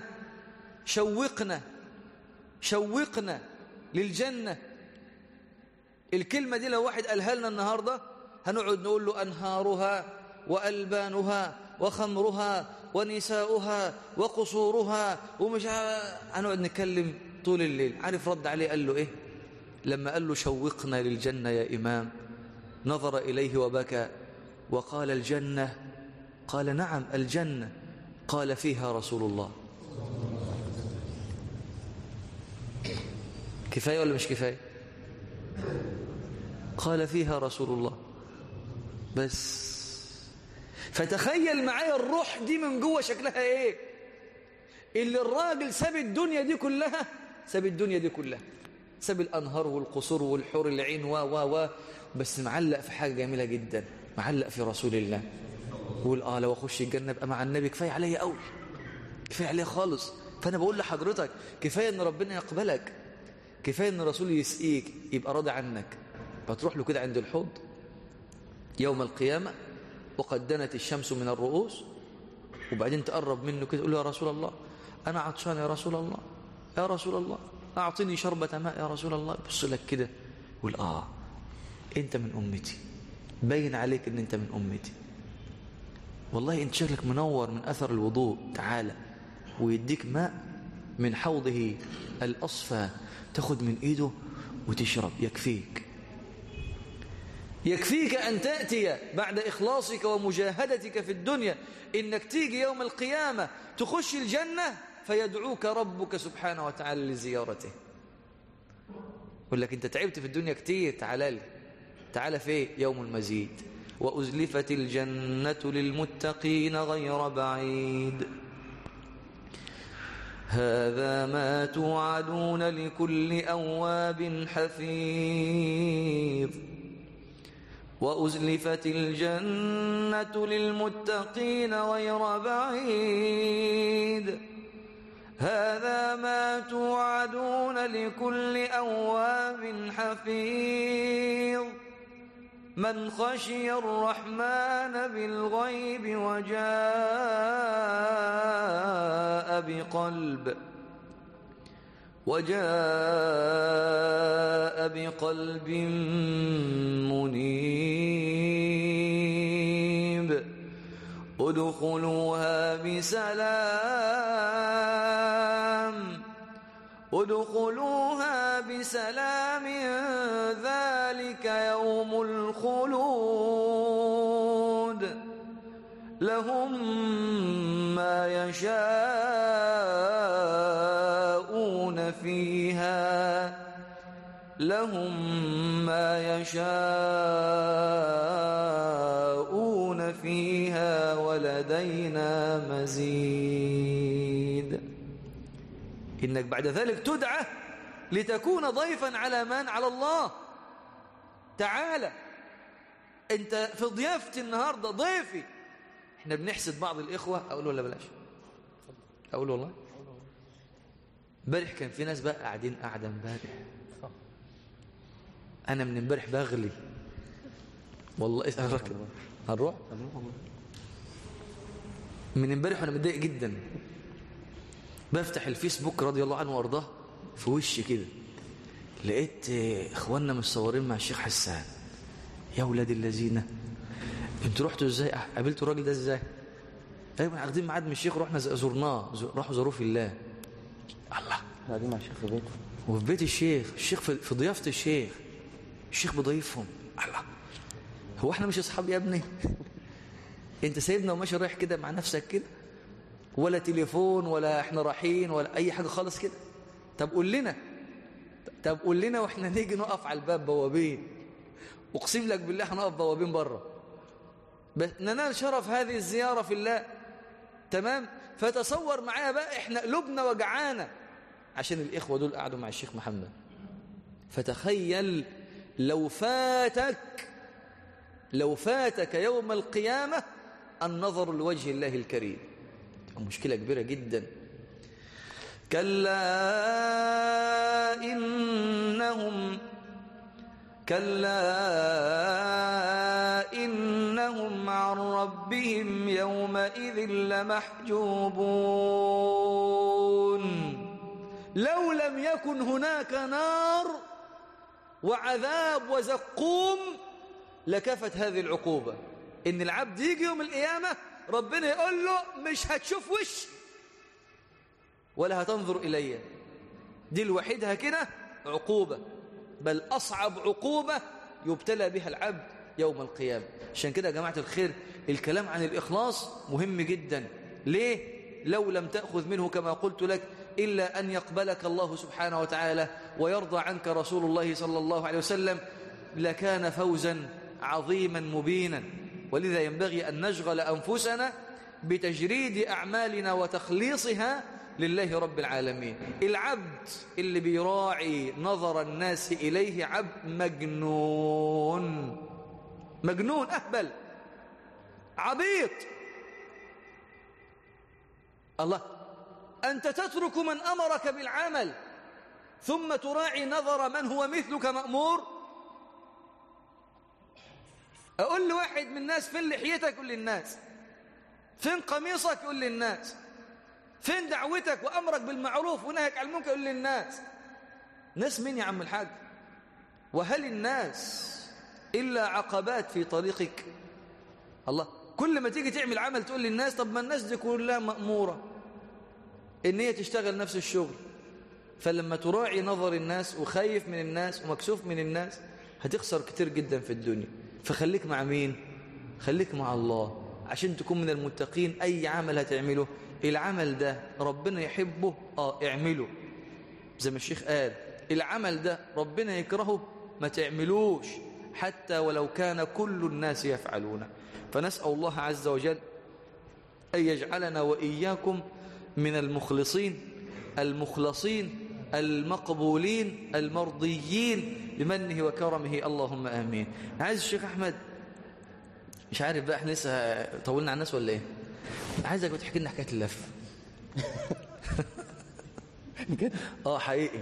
شوقنا للجنة. الكلمة دي لو واحد قالها لنا النهاردة هنقعد نقول له أنهارها وألبانها وخمرها ونساؤها وقصورها ومش هنقعد نتكلم طول الليل. عارف رد عليه قال له إيه لما قال له شوقنا للجنة يا إمام؟ نظر إليه وبكى وقال الجنة؟ قال نعم الجنة. قال فيها رسول الله. كفاية ولا مش كفاية؟ قال فيها رسول الله. بس فتخيل معايا الروح دي من جوه شكلها ايه، اللي الراجل ساب الدنيا دي كلها، ساب الأنهار والقصور والحور العين و بس معلق في حاجة جميلة جدا، معلق في رسول الله. يقول لو أخش الجنة أبقى مع النبي، كفاية عليا قوي، كفاية عليا خالص. فأنا بقول لحضرتك كفاية أن ربنا يقبلك، كفاية أن الرسول يسقيك يبقى راضي عنك. فتروح له كده عند الحوض يوم القيامة وقد دنت الشمس من الرؤوس، وبعدين تقرب منه كده تقول له يا رسول الله أنا عطشان يا رسول الله، يا رسول الله أعطني شربة ماء يا رسول الله. يبص لك كده يقول أنت من أمتي، باين عليك أن أنت من أمتي، والله أنت شكلك منور من أثر الوضوء، تعالى. ويديك ماء من حوضه الأصفى، تاخد من إيده وتشرب. يكفيك أن تأتي بعد إخلاصك ومجاهدتك في الدنيا إنك تيجي يوم القيامة تخش الجنة فيدعوك ربك سبحانه وتعالى لزيارته. يقول لك أنت تعبت في الدنيا كتير، تعالى في يوم المزيد. وأزلفت الجنة للمتقين غير بعيد، هذا ما توعدون لكل أواب حفيظ. وأزلفت الجنة للمتقين غير بعيد، هذا ما توعدون لكل أواب حفيظ. من خشي الرحمن بالغيب وجاء بقلب منيب ادخلوها بسلام ذلك يوم الخلود، لهم ما يشاءون فيها ولدينا مزيد. إنك بعد ذلك تدعى لتكون ضيفا على من؟ على الله. تعالى أنت في ضيافتي النهاردة، ضيفي. احنا بنحسد بعض الإخوة، أقول ولا بلاش؟ أقول والله. امبارح كان في ناس بقى قاعدين قاعدة امبارح، أنا من امبارح بغلي والله. هنروح من امبارح وأنا متضايق جدا. بفتح الفيسبوك رضي الله عنه وارضاه، في وشي كده لقيت اخواننا متصورين مع الشيخ حسان. يا ولاد الذين، انتوا رحتوا ازاي؟ قابلتوا الراجل ده ازاي؟ ايوه قاعدين ميعاد من الشيخ، رحنا زرناه، راحوا زاروه في الله. الله،
قاعدين مع الشيخ في بيته،
وفي بيت الشيخ في ضيافه الشيخ بضيفهم. الله، هو احنا مش اصحاب يا ابني؟ انت سايبنا وماشي رايح كده مع نفسك كده، ولا تليفون ولا احنا رايحين ولا اي حاجه خالص كده. طب قول لنا، طب قول لنا واحنا نيجي نقف على الباب بوابين، اقسم لك بالله هنقف بوابين بره، بس ننال شرف هذه الزيارة في الله. تمام؟ فتصور معايا بقى احنا قلوبنا وجعانة عشان الإخوة دول قعدوا مع الشيخ محمد. فتخيل لو فاتك يوم القيامة النظر لوجه الله الكريم، مشكلة كبيرة جدا. كلا إنهم عن ربهم يومئذ لمحجوبون. لو لم يكن هناك نار وعذاب وزقوم لكفت هذه العقوبة، إن العبد يجي يوم القيامة ربنا يقول له مش هتشوف وش ولا هتنظر إلي. دي لوحدها كده عقوبة، بل أصعب عقوبة يبتلى بها العبد يوم القيامة. عشان كده يا جماعة الخير الكلام عن الإخلاص مهم جدا. ليه؟ لو لم تأخذ منه كما قلت لك إلا أن يقبلك الله سبحانه وتعالى ويرضى عنك رسول الله صلى الله عليه وسلم لكان فوزا عظيما مبينا. ولذا ينبغي أن نشغل أنفسنا بتجريد أعمالنا وتخليصها لله رب العالمين. العبد اللي بيراعي نظر الناس إليه عبد مجنون أهبل عبيط. الله، أنت تترك من أمرك بالعمل ثم تراعي نظر من هو مثلك مأمور. أقول لواحد من الناس فين لحيتك؟ قل للناس. فين قميصك؟ قل للناس. فين دعوتك وأمرك بالمعروف ونهيك عن المنكر؟ قل للناس. ناس مين يا عم الحاج؟ وهل الناس إلا عقبات في طريقك؟ الله، كل ما تيجي تعمل عمل تقول للناس. طب ما الناس دي كلها مأمورة إن هي تشتغل نفس الشغل. فلما تراعي نظر الناس وخايف من الناس ومكسوف من الناس هتخسر كتير جدا في الدنيا. فخليك مع مين؟ خليك مع الله عشان تكون من المتقين. أي عمل هتعمله العمل ده ربنا يحبه اعمله. زي ما الشيخ قال العمل ده ربنا يكرهه ما تعملوش حتى ولو كان كل الناس يفعلونه. فنسأل الله عز وجل أن يجعلنا وإياكم من المخلصين المقبولين المرضيين بمنه وكرمه، اللهم آمين. عايز الشيخ أحمد، مش عارف بقى احنا لسه طولنا على الناس ولا ايه؟ عايزك تحكي لنا حكاية اللف.
بجد؟
حقيقي.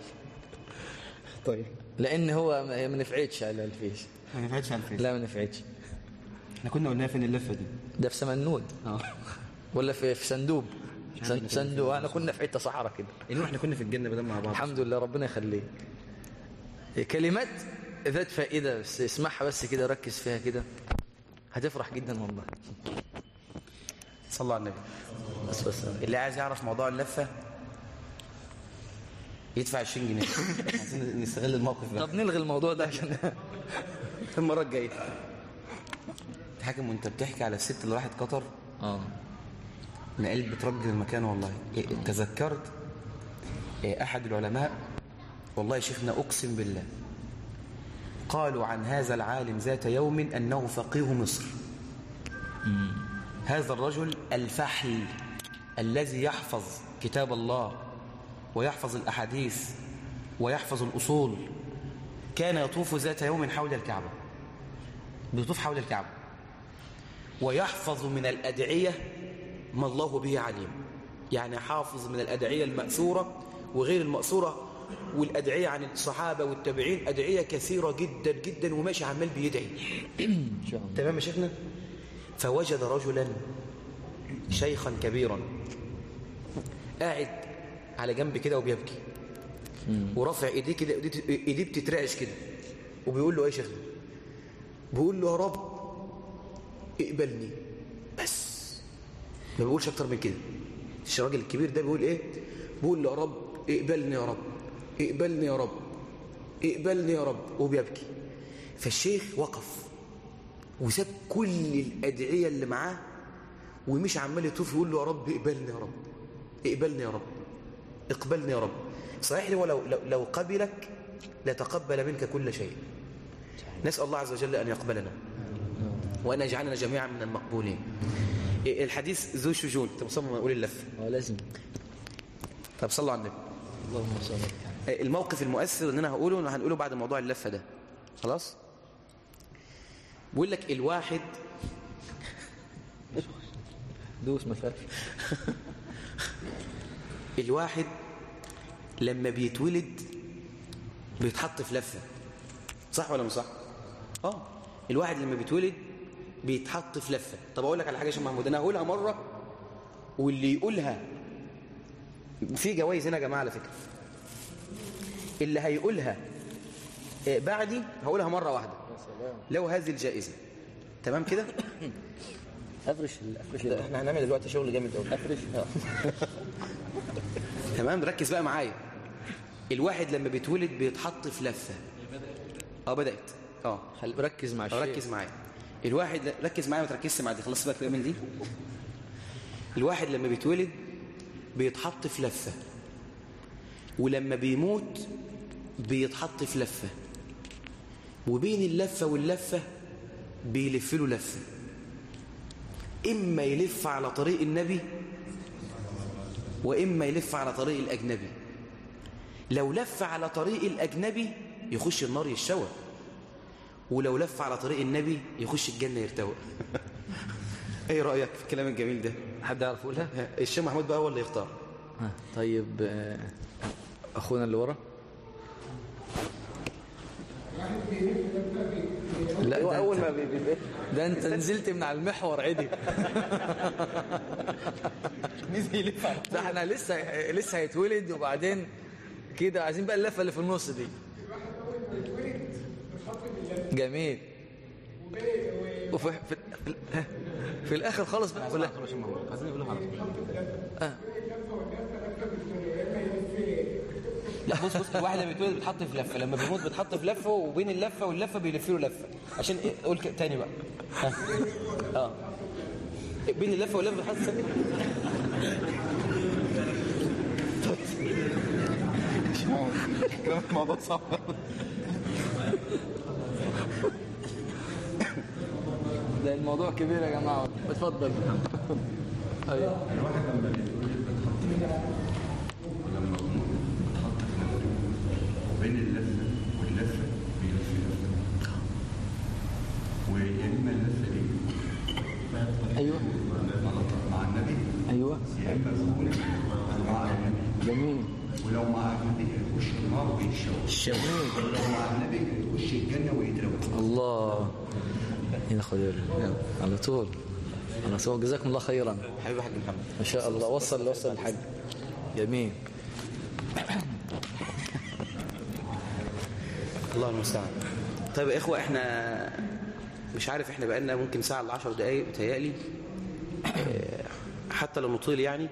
طيب،
لأن هو ما نفعتش على الفيش.
ما نفعتش على الفيس.
لا ما نفعتش.
احنا كنا قلناها فين اللفة دي؟
ده في سمنود ولا في صندوق؟ صندوق. احنا كنا في حته صحراء كده.
انه احنا كنا في الجنة بدل مع بعض.
الحمد لله، ربنا يخليه. كلمات ذات فائدة، بس اسمعها بس كده، ركز فيها كده هتفرح جدا والله.
صلوا على النبي.
بس
اللي عايز يعرف موضوع اللفة يدفع 20 جنيه عشان نستغل الموقف ده.
طب نلغي الموضوع ده عشان
المرة الجاية. تحكم وانت بتحكي على الست اللي راحت قطر. من قلب بترجل المكان والله. تذكرت أحد العلماء، والله شيخنا أقسم بالله، قالوا عن هذا العالم ذات يوم أنه فقيه مصر. هذا الرجل الفحل الذي يحفظ كتاب الله ويحفظ الأحاديث ويحفظ الأصول، كان يطوف ذات يوم حول الكعبة، بيطوف حول الكعبة ويحفظ من الأدعية ما الله به عليم. يعني حافظ من الأدعية المأثورة وغير المأثورة، والأدعية عن الصحابة والتابعين أدعية كثيرة جدا جدا، وماشي عمال بيدعي. تمام يا شيخنا. فوجد رجلا شيخا كبيرا قاعد على جنب كده وبيبكي ورافع ايديه كده، ايديه بتترعش كده، وبيقول له ايه يا شيخنا؟ بيقول له يا رب اقبلني بس، ما بيقولش اكتر من كده. الراجل الكبير ده بيقول ايه؟ بيقول له يا رب اقبلني يا رب، اقبلني يا رب، اقبلني يا رب، وبيبكي. فالشيخ وقف وساب كل الأدعية اللي معاه ومش عمال يطوف يقول له يا رب اقبلني يا رب، اقبلني يا رب، اقبلني يا رب. صحيح هو لو قبلك لتقبل منك كل شيء. نسأل الله عز وجل أن يقبلنا وأن يجعلنا جميعا من المقبولين. الحديث ذو شجون. أنت مصمم أقول اللفة؟
لازم.
طب صلوا على النبي.
اللهم صل على النبي.
الموقف المؤثر ان انا هنقوله بعد موضوع اللفة ده. خلاص. بقول لك الواحد
دوس مثلا.
الواحد لما بيتولد بيتحط في لفة، صح ولا مش صح؟ الواحد لما بيتولد بيتحط في لفة. طب اقول لك على حاجة يا شيخ محمود، انا هقولها مرة واللي يقولها في جوائز هنا يا جماعة على فكرة. اللي هيقولها بعدي هقولها مرة واحدة لو هذه الجائزة. تمام كده؟
افرش
احنا هنعمل دلوقتي شغل جامد قوي.
افرش.
تمام، ركز بقى معايا. الواحد لما بيتولد بيتحط في لفة. بدأت.
ركز مع الشيء.
ركز معايا. الواحد ركز معايا، ما تركزش معايا، خلاص بقى من دي. الواحد لما بيتولد بيتحط في لفة، ولما بيموت بيتحط في لفة، وبين اللفة واللفة بيلف له لفة. إما يلف على طريق النبي وإما يلف على طريق الأجنبي. لو لف على طريق الأجنبي يخش النار يشتوى، ولو لف على طريق النبي يخش الجنة يرتوى. ايه رأيك في الكلام الجميل ده؟
حد يعرف يقولها؟
الشيخ محمود بقى هو اللي يختار.
طيب أخونا اللي ورا. لا ده
أول ما
ده أنت نزلت من على المحور عدي.
نزل يلف.
ده احنا لسه هيتولد، وبعدين كده عايزين بقى اللفة اللي في النص دي. جميل. في الآخر خالص بقى ولا
عايزين نقولها على طول.
لا بص الواحد لما بيتولد بيتحط في لفه، لما بيموت بيتحط في لفه، وبين اللفه واللفه بيلف له لفه. عشان ايه؟ قول تاني بقى. بين اللفه واللفه بيتحط ثاني. الموضوع صعب.
ده الموضوع كبير يا جماعه. اتفضل. ايوه.
الواحد لما بيتولد بيتحط في لفه، ولما بيموت بيتحط في لفه، وبين اللفه واللفه بيلف لفه. ويا اما اللفه دي
ايوه
مع النبي،
ايوه،
يا اما يكون مع النبي.
جميل.
ولو مع النبي هيخش النار ويتشوى. ولو مع النبي هيخش الجنه ويتروى.
الله. ناخد على طول. جزاكم الله خيرا
حبيبي حاج محمد.
ما شاء الله. وصل الحاج. جميل.
الله المستعان. طيب يا اخوه، احنا مش عارف، احنا بقالنا ممكن ساعه ل 10 دقائق بتهيألي، حتى لو نطيل يعني.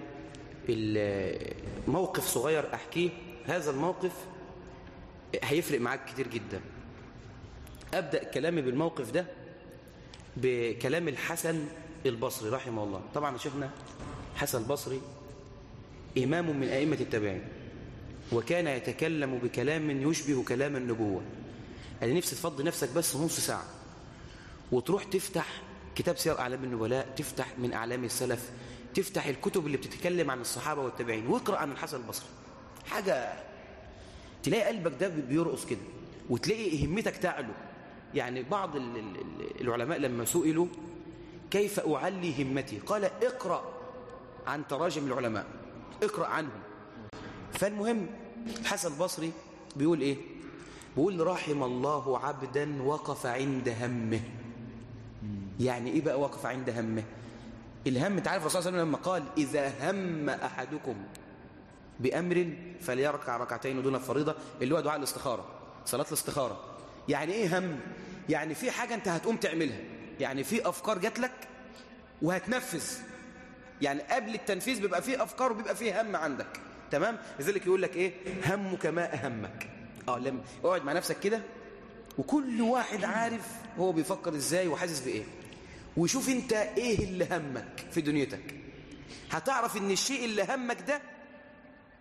الموقف صغير احكيه. هذا الموقف هيفرق معاك كتير جدا. ابدا كلامي بالموقف ده بكلام الحسن البصري رحمه الله. طبعا شفنا حسن البصري إمام من أئمة التابعين، وكان يتكلم بكلام يشبه كلام النبوة. أنا نفسي تفضي نفسك بس نص ساعة وتروح تفتح كتاب سير أعلام النبلاء، تفتح من أعلام السلف، تفتح الكتب اللي بتتكلم عن الصحابة والتابعين، واقرأ عن الحسن البصري. حاجة تلاقي قلبك ده بيرقص كده، وتلاقي همتك تعلو. يعني بعض العلماء لما سئلوا كيف أعلي همتي، قال اقرأ عن تراجم العلماء، اقرأ عنهم. فالمهم حسن البصري بيقول ايه؟ بيقول رحم الله عبدا وقف عند همه. يعني ايه بقى وقف عند همه؟ الهم، انت عارف الرسول صلى الله عليه وسلم لما قال اذا هم احدكم بامر فليركع ركعتين دون الفريضه، اللي هو دعاء الاستخاره، صلاه الاستخاره. يعني ايه هم؟ يعني في حاجه انت هتقوم تعملها، يعني في افكار جات لك وهتنفذ. يعني قبل التنفيذ بيبقى فيه افكار وبيبقى فيه هم عندك. تمام؟ لذلك يقول لك ايه؟ همك ما اهمك. لما اقعد مع نفسك كده، وكل واحد عارف هو بيفكر ازاي وحاسس بايه، وشوف انت ايه اللي همك في دنيتك. هتعرف ان الشيء اللي همك ده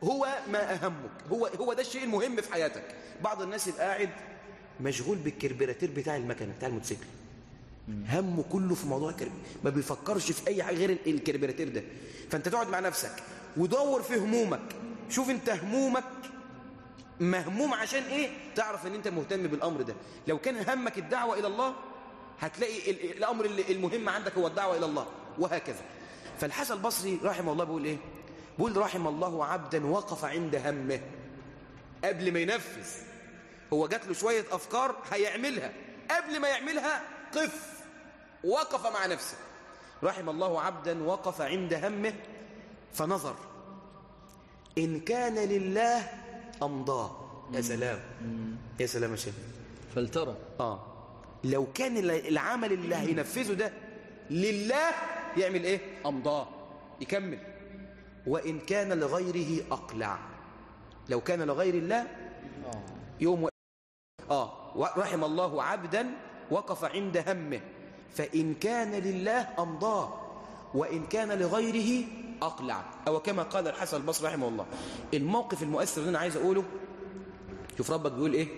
هو ما أهمك، هو ده الشيء المهم في حياتك. بعض الناس يبقى قاعد مشغول بالكربيراتير بتاع المكنة بتاع الموتوسيكل، همه كله في موضوع ما بيفكرش في أي حاجة غير الكربيراتير ده. فأنت تقعد مع نفسك ودور في همومك، شوف أنت همومك مهموم عشان إيه، تعرف أن أنت مهتم بالأمر ده. لو كان همك الدعوة إلى الله هتلاقي الأمر المهم عندك هو الدعوة إلى الله، وهكذا. فالحسن البصري رحمه الله بيقول إيه؟ بيقول رحم الله عبدا وقف عند همه قبل ما ينفذ. هو جات له شوية أفكار هيعملها، قبل ما يعملها وقف مع نفسه. رحم الله عبدا وقف عند همه فنظر إن كان لله أمضاه. يا سلام يا سلام يا شيخ.
فلترى
لو كان العمل اللي هينفذه ده لله يعمل إيه؟ أمضاه، يكمل. وإن كان لغيره أقلع. لو كان لغير الله يوم رحم الله عبدا وقف عند همه فإن كان لله أمضاه وإن كان لغيره أقلع، أو كما قال الحسن البصري رحمه الله. الموقف المؤثر اللي أنا عايز أقوله، شوف ربك بيقول إيه؟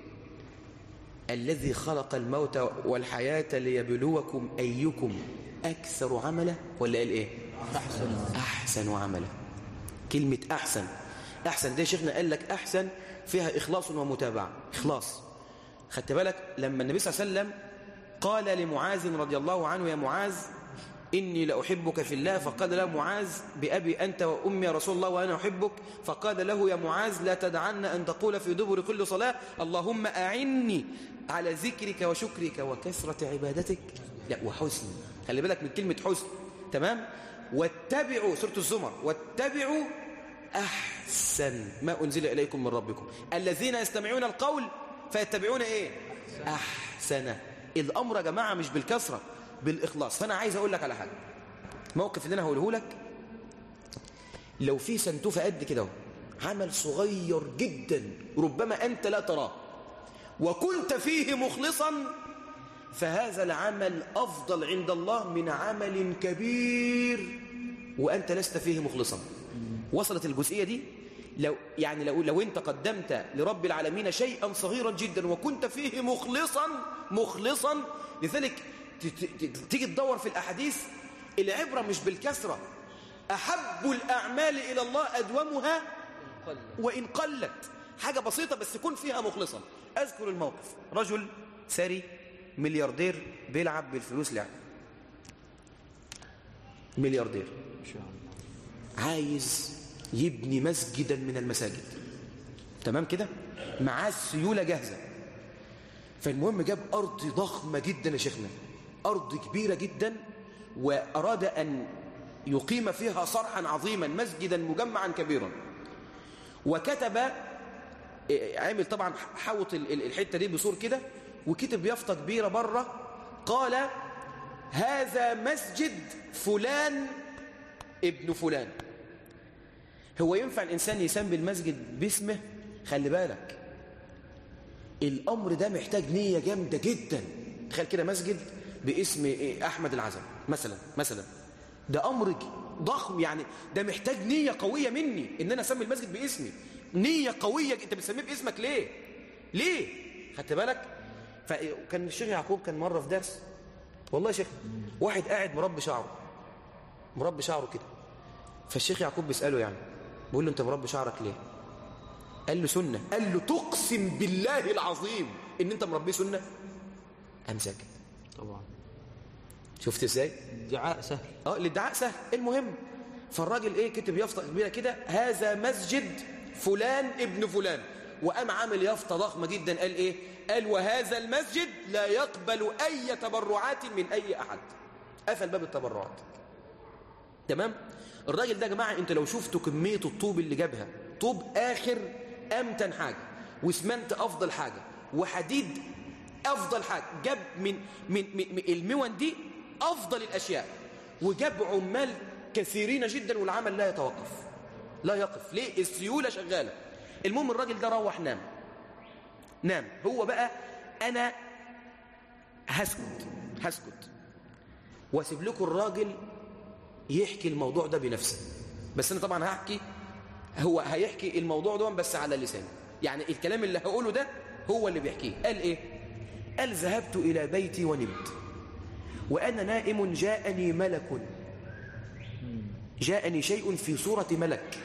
الذي خلق الموت والحياة ليبلوكم أيكم أكثر عملا، ولا قال إيه؟ أحسن عملا. كلمة أحسن دي شيخنا قال لك أحسن فيها إخلاص ومتابعة. إخلاص، خدت بالك لما النبي صلى الله عليه وسلم قال لمعاذ رضي الله عنه يا معاذ إني لأحبك في الله، فقال له معاذ بأبي أنت وأمي يا رسول الله وأنا أحبك، فقال له يا معاذ لا تدعن أن تقول في دبر كل صلاة اللهم أعني على ذكرك وشكرك وكثرة عبادتك، لا وحسن، خلي بالك من كلمة حسن، تمام. واتبعوا سورة الزمر، واتبعوا أحسن ما أنزل إليكم من ربكم الذين يستمعون القول فيتبعون إيه؟ أحسن. الأمر يا جماعة مش بالكثرة، بالإخلاص. فأنا عايز أقول لك على حاجة، موقف اللي أنا هقوله لك، لو في سنتوفة قد كده عمل صغير جدا ربما أنت لا تراه وكنت فيه مخلصا، فهذا العمل أفضل عند الله من عمل كبير وأنت لست فيه مخلصا. وصلت الجزئية دي؟ لو أنت قدمت لرب العالمين شيئا صغيرا جدا وكنت فيه مخلصا، لذلك تيجي تدور في الأحاديث، العبرة مش بالكثرة، أحب الأعمال إلى الله أدومها وإن قلت. حاجة بسيطة بس يكون فيها مخلصا. أذكر الموقف، رجل ثري ملياردير بيلعب بالفلوس لعب، ملياردير عايز يبني مسجدا من المساجد، تمام كده، معاه السيولة جاهزة. فالمهم جاب أرض ضخمة جدا يا شيخنا، أرض كبيرة جدا، وأراد أن يقيم فيها صرحا عظيما، مسجدا مجمعا كبيرا. وكتب، عامل طبعا حوط الحتة دي بسور كده، وكتب يافطة كبيرة بره، قال هذا مسجد فلان ابن فلان. هو ينفع الإنسان يسمي المسجد باسمه؟ خلي بالك الأمر ده محتاج نية جامدة جدا. تخيل كده مسجد باسم أحمد العزم مثلا، ده أمر ضخم، يعني ده محتاج نية قوية مني إن أنا أسمي المسجد باسمي، نية قوية. أنت بتسميه باسمك ليه؟ خدت بالك؟ فكان الشيخ يعقوب كان مرة في درس، والله يا شيخ، واحد قاعد مربي شعره كده، فالشيخ يعقوب بيسأله يعني، بيقول له أنت مربي شعرك ليه؟ قال له سنة. قال له تقسم بالله العظيم إن أنت مربيه سنة؟ قام ساكت.
طبعا
شفت ازاي؟
الادعاء سهل.
الادعاء سهل. المهم فالراجل كتب يافطة كبيرة كده، هذا مسجد فلان ابن فلان، وقام عامل يافطة ضخمة جدا، قال قال وهذا المسجد لا يقبل أي تبرعات من أي أحد. قفل باب التبرعات، تمام. الراجل ده يا جماعة انت لو شفتوا كمية الطوب اللي جابها، طوب آخر أمتن حاجة، واسمنت أفضل حاجة، وحديد أفضل حاجة، جاب من المون دي أفضل الأشياء، وجاب عمال كثيرين جدا، والعمل لا يقف. ليه؟ السيولة شغالة. المهم الراجل ده روح نام. هو بقى أنا هسكت واسيب لكم الراجل يحكي الموضوع ده بنفسه، بس أنا طبعا هحكي
هو هيحكي الموضوع ده بس على لسانه، يعني الكلام اللي هقوله ده هو اللي بيحكيه. قال ايه؟ قال ذهبت إلى بيتي ونمت وأنا نائم جاءني ملك، جاءني شيء في صورة ملك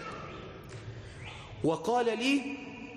وقال لي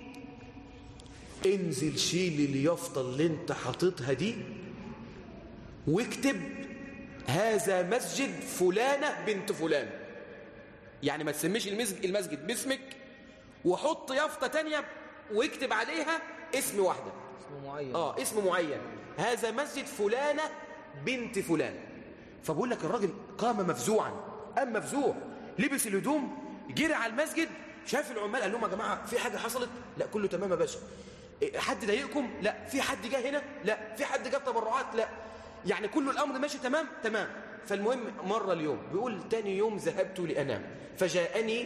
انزل شيل اليافطة اللي انت حاططها دي واكتب هذا مسجد فلانة بنت فلان. يعني ما تسميش المسجد باسمك، وحط يافطة تانية واكتب عليها اسم واحدة،
اسم معين.
اسم معين، هذا مسجد فلانة بنت فلان. فبقول لك الراجل قام مفزوعا، قام مفزوع، لبس الهدوم، جري على المسجد، شاف العمال قال لهم يا جماعة في حاجة حصلت؟ لا كله تمام يا باشا. حد ضايقكم؟ لا. في حد جه هنا؟ لا. في حد جاب تبرعات؟ لا. يعني كل الأمر ماشي تمام تمام. فالمهم مر اليوم، بيقول تاني يوم ذهبت لأنام فجاءني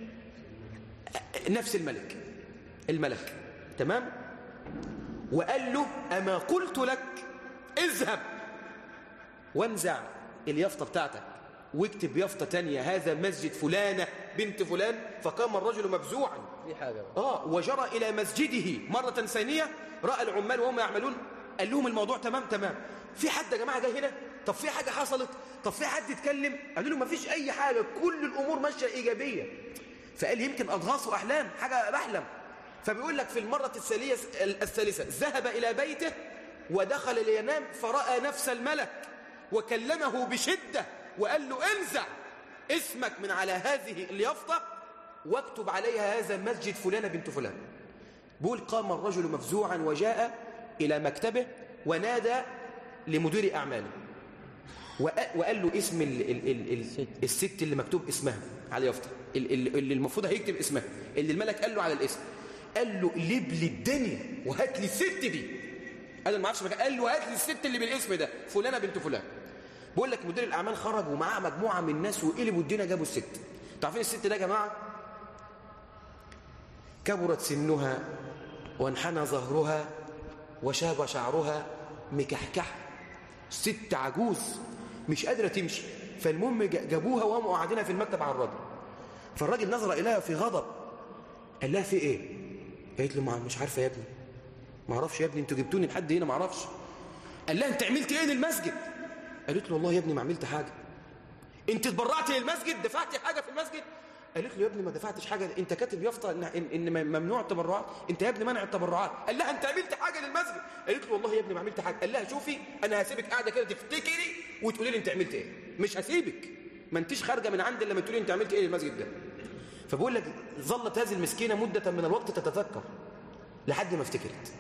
نفس الملك تمام، وقال له أما قلت لك اذهب وانزع اليافطة بتاعتك واكتب يافطة تانية هذا مسجد فلانة بنت فلان؟ فقام الرجل مفزوعا
في حاجة
وجرى إلى مسجده مرة ثانية، رأى العمال وهم يعملون، قال لهم الموضوع تمام تمام. في حد يا جماعة جاي هنا؟ طب في حاجة حصلت؟ طب في حد يتكلم؟ قالوا له ما فيش أي حاجة، كل الأمور ماشية إيجابية. فقال يمكن أضغاث وأحلام، حاجة بحلم. فبيقول لك في المرة الثالثة ذهب إلى بيته ودخل لينام فرأى نفس الملك وكلمه بشدة وقال له انزع اسمك من على هذه اليافطة واكتب عليها هذا مسجد فلانة بنت فلان. بيقول قام الرجل مفزوعا وجاء إلى مكتبه ونادى لمدير أعماله وقال له اسم الست اللي مكتوب اسمها على اليافطة، اللي المفروض هيكتب اسمها، اللي الملك قال له على الاسم. قال له قلب لي الدنيا وهات لي الست دي. قال له ما اعرفش، قال له هات لي الست اللي بالاسم ده فلانة بنت فلان. بقول لك مدير الأعمال خرج ومعاه مجموعة من الناس وقلبوا الدنيا جابوا الست. تعرفين الست ده يا جماعة؟ كبرت سنها وانحنى ظهرها وشاب شعرها مكحكح، ست عجوز مش قادرة تمشي. فالمهم جابوها وهم قاعدينها في المكتب على الراجل. فالراجل نظر إليها في غضب، قال لها في ايه؟ قالت له مش عارفة يا ابني، ما اعرفش يا ابني، انتوا جبتوني لحد هنا ما اعرفش. قال لها انت عملت ايه للمسجد؟ قالت له والله يا ابني ما عملت حاجة. انت اتبرعتي للمسجد؟ دفعتي حاجة في المسجد؟ قالت له يا ابني ما دفعتش حاجة، انت كاتب يافطة ان ممنوع التبرعات، انت يا ابني منع التبرعات. قال لها انت عملت حاجة للمسجد؟ قالت له والله يا ابني ما عملت حاجة. قال لها شوفي انا هسيبك قاعدة كده تفتكري وتقولي لي انت عملت ايه، مش هسيبك، ما انتش خارجة من عندي لما تقولي انت عملت ايه للمسجد ده. فبقول لك ظلت هذه المسكينة مدة من الوقت تتذكر لحد ما افتكرت.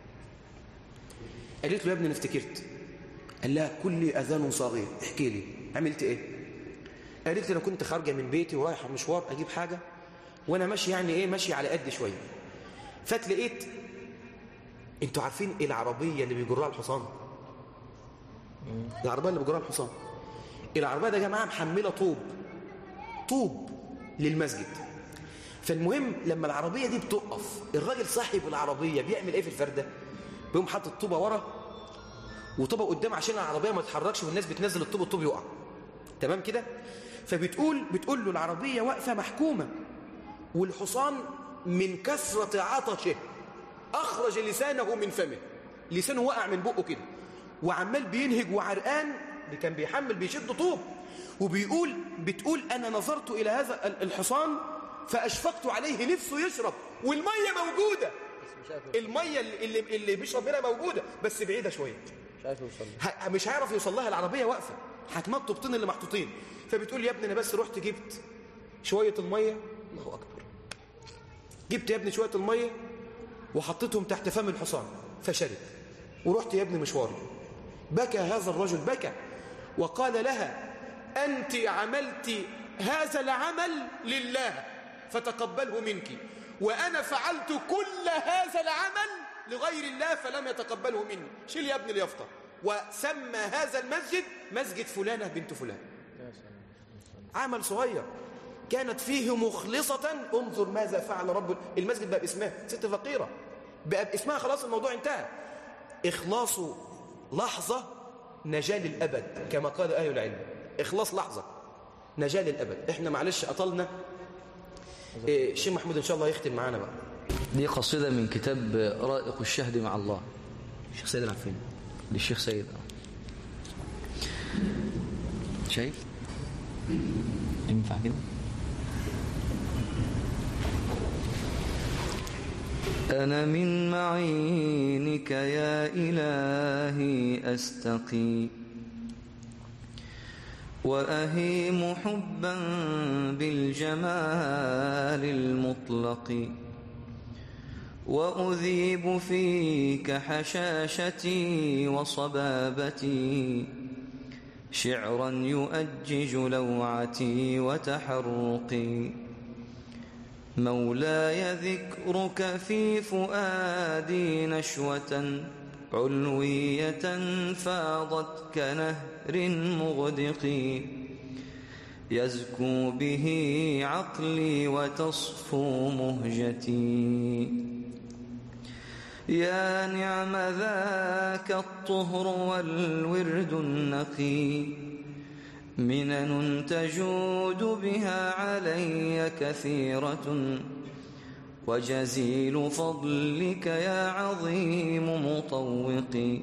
قالت له يا ابني انا افتكرت. قال لها كل اذان صغير، احكي لي عملت ايه؟ قالت لي انا كنت خارجه من بيتي ورايحه مشوار اجيب حاجه، وانا ماشي يعني ايه ماشي على قد شويه، فتلاقيت انتوا عارفين العربيه اللي بيجرها الحصان، العربيه اللي بيجرها الحصان، العربيه ده يا جماعه محمله طوب للمسجد. فالمهم لما العربيه دي بتقف الراجل صاحب العربيه بيعمل ايه في الفرده؟ بيقوم حاطط الطوبه ورا وطوبه قدام عشان العربيه ما تتحركش والناس بتنزل الطوب يقع، تمام كده؟ فبتقول له العربيه واقفه محكومه، والحصان من كثره عطشه اخرج لسانه من فمه، لسانه وقع من بقه كده وعمال بينهج وعرقان، كان بيحمل بيشد طوب، بتقول انا نظرت الى هذا الحصان فاشفقت عليه، نفسه يشرب والميه موجوده، الميه اللي بيشرب منها موجوده بس بعيده شويه، مش هيعرف يوصل لها، العربيه واقفه حكمات طوبتين اللي محطوطين. فبتقول يا ابني انا بس رحت جبت شويه الميه، الله اكبر، جبت يا ابني شويه الميه وحطيتهم تحت فم الحصان فشرب، ورحت يا ابني مشواري. بكى هذا الرجل، بكى وقال لها انت عملت هذا العمل لله فتقبله منك، وانا فعلت كل هذا العمل لغير الله فلم يتقبله مني، شيل يا ابني اليافطه. وسمى هذا المسجد مسجد فلانة بنت فلان. عمل صغير كانت فيه مخلصة، انظر ماذا فعل رب المسجد. بقى باسمها ست فقيرة، بقى باسمها، خلاص الموضوع انتهى. إخلاص لحظة نجاة للأبد كما قال أهل العلم، إخلاص لحظة نجاة للأبد. إحنا معلش أطلنا
الشيخ محمود إن شاء الله يختم معانا بقى.
دي قصيدة من كتاب رائق الشهد مع الله،
الشيخ سيد العفاني
للشيخ سيد. شايف ينفع كده؟ أنا من معينك يا إلهي أستقي، وأهيم حبا بالجمال المطلق، وأذيب فيك حشاشتي وصبابتي، شعرا يؤجج لوعتي وتحرقي. مولاي ذكرك في فؤادي نشوة علوية فاضت كنهر مغدق، يزكو به عقلي وتصفو مهجتي. يا نعم ذاك الطهر والورد النقي، منن تجود بها علي كثيرة، وجزيل فضلك يا عظيم مطوقي.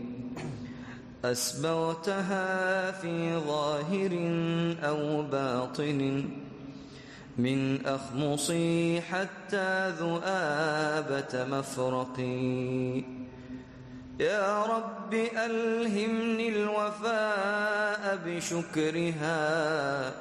أسبغتها في ظاهر أو باطن، من أخمصي حتى ذؤابة مفرقي. يا رب ألهمني الوفاء بشكرها،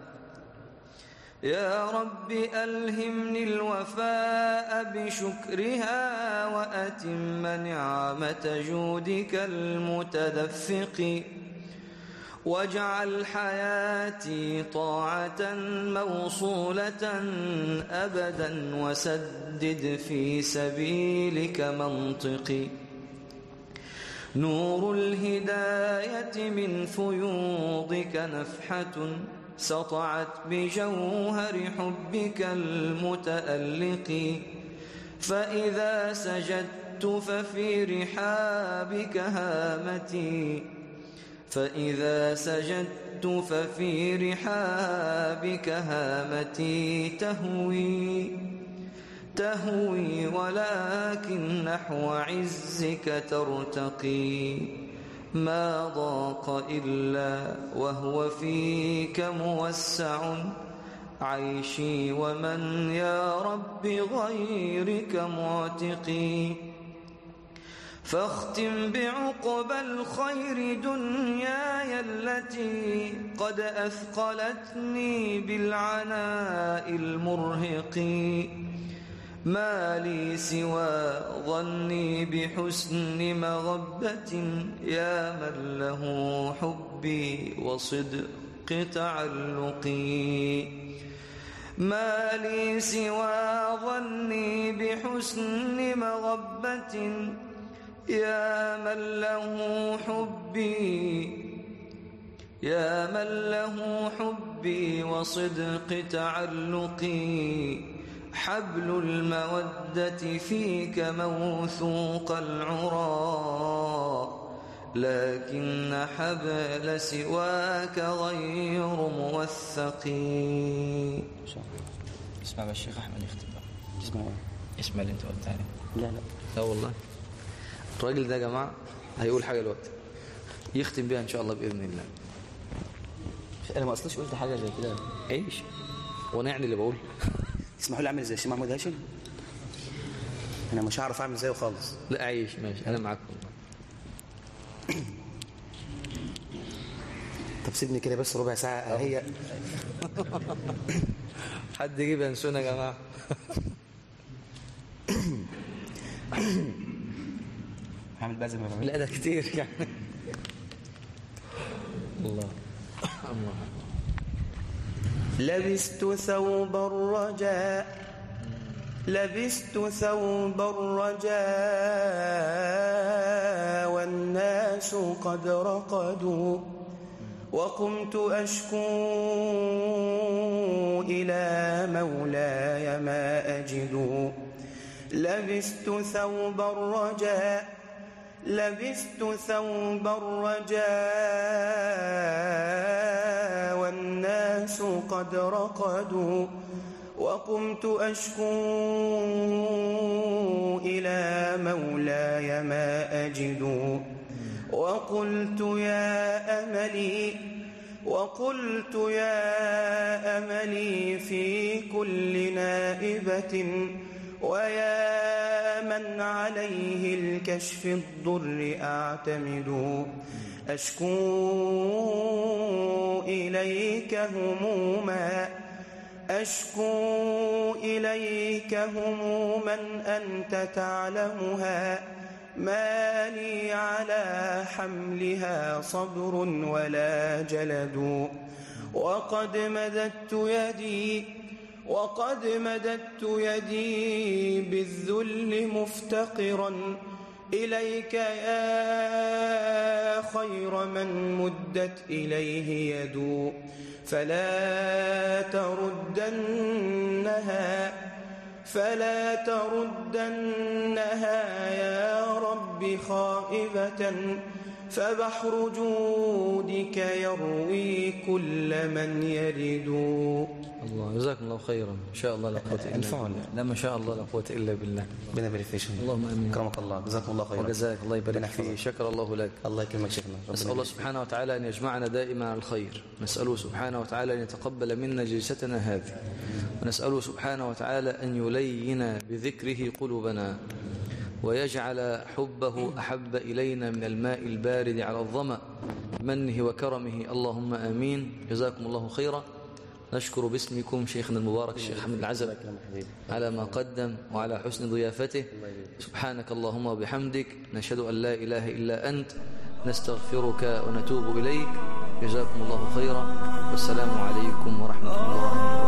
يا رب ألهمني الوفاء بشكرها، وأتم نعمة جودك المتدفق. واجعل حياتي طاعة موصولة أبدا، وسدد في سبيلك منطقي. نور الهداية من فيوضك نفحة، سطعت بجوهر حبك المتألق. فإذا سجدت ففي رحابك هامتي، فإذا سجدت ففي رحابك هامتي. تهوي ولكن نحو عزك ترتقي. ما ضاق إلا وهو فيك موسع عيشي، ومن يا رب غيرك معتقي. فاختم بعقبى الخير دنياي التي قد أثقلتني بالعناء المرهق. ما لي سوى ظني بحسن مغبة، يا من له حبي وصدق تعلقي. ما لي سوى ظني بحسن مغبة، يا من له حبي وصدق تعلقي. حبل المودة فيك موثوق العرى، لكن حبل سواك غير موثق.
اسمع بقى الشيخ أحمد يختم بقى.
اسمع اللي انت قلت عليه.
لا
والله الراجل ده يا جماعة هيقول حاجة الوقت يختم بيها إن شاء الله بإذن الله.
أنا ما أصلش قلت حاجة زي كده.
عيش وانا يعني اللي بقول.
اسمحوا لي أعمل زي الشيخ محمود هاشم، أنا مش هعرف أعمل زيه خالص.
لا عيش ماشي أنا معاكم.
طب سيبني كده بس ربع ساعة هي.
حد يجيب ينسونا يا جماعة.
هعمل بقى زي ما بعمل.
لا ده كتير يعني. الله.
لبست ثوب الرجاء، لبست ثوب الرجاء، والناس قد رقدوا، وقمت أشكو إلى مولاي ما أجد. لبست ثوب الرجاء، لبست ثوب الرجاء، والناس قد رقدوا،
وقمت أشكو إلى مولاي ما أجد وقلت يا أملي في كل نائبة ويا من عليه الكشف الضر أعتمد أشكو إليك هموما أنت تعلمها ما لي على حملها صبر ولا جلد وقد مددت يدي بالذل مفتقرا إليك يا خير من مدت إليه يد فلا تردنها يا رب خائبة فبحر جودك يروي كل من يرد.
الله جزاكم الله خيرا. إن شاء الله لا قوة إلا بالله. لا ما شاء الله لا قوة إلا بالله.
ربنا يبارك فيك.
اللهم آمين.
كرمك الله. جزاكم الله خيرا.
وجزاك الله يبارك فيك. شكر الله لك.
الله يكرمك شيخنا.
نسأل الله سبحانه وتعالى أن يجمعنا دائما على الخير. نسأله سبحانه وتعالى أن يتقبل منا جلستنا هذه. ونسأله سبحانه وتعالى أن يلين بذكره قلوبنا ويجعل حبه أحب إلينا من الماء البارد على الظمأ منه وكرمه. اللهم آمين. جزاكم الله خيرا. نشكر باسمكم شيخنا المبارك الشيخ أحمد العزب على ما قدم وعلى حسن ضيافته. سبحانك اللهم وبحمدك نشهد أن لا إله إلا أنت نستغفرك ونتوب إليك. جزاكم الله خيرا والسلام عليكم ورحمة الله وبركاته.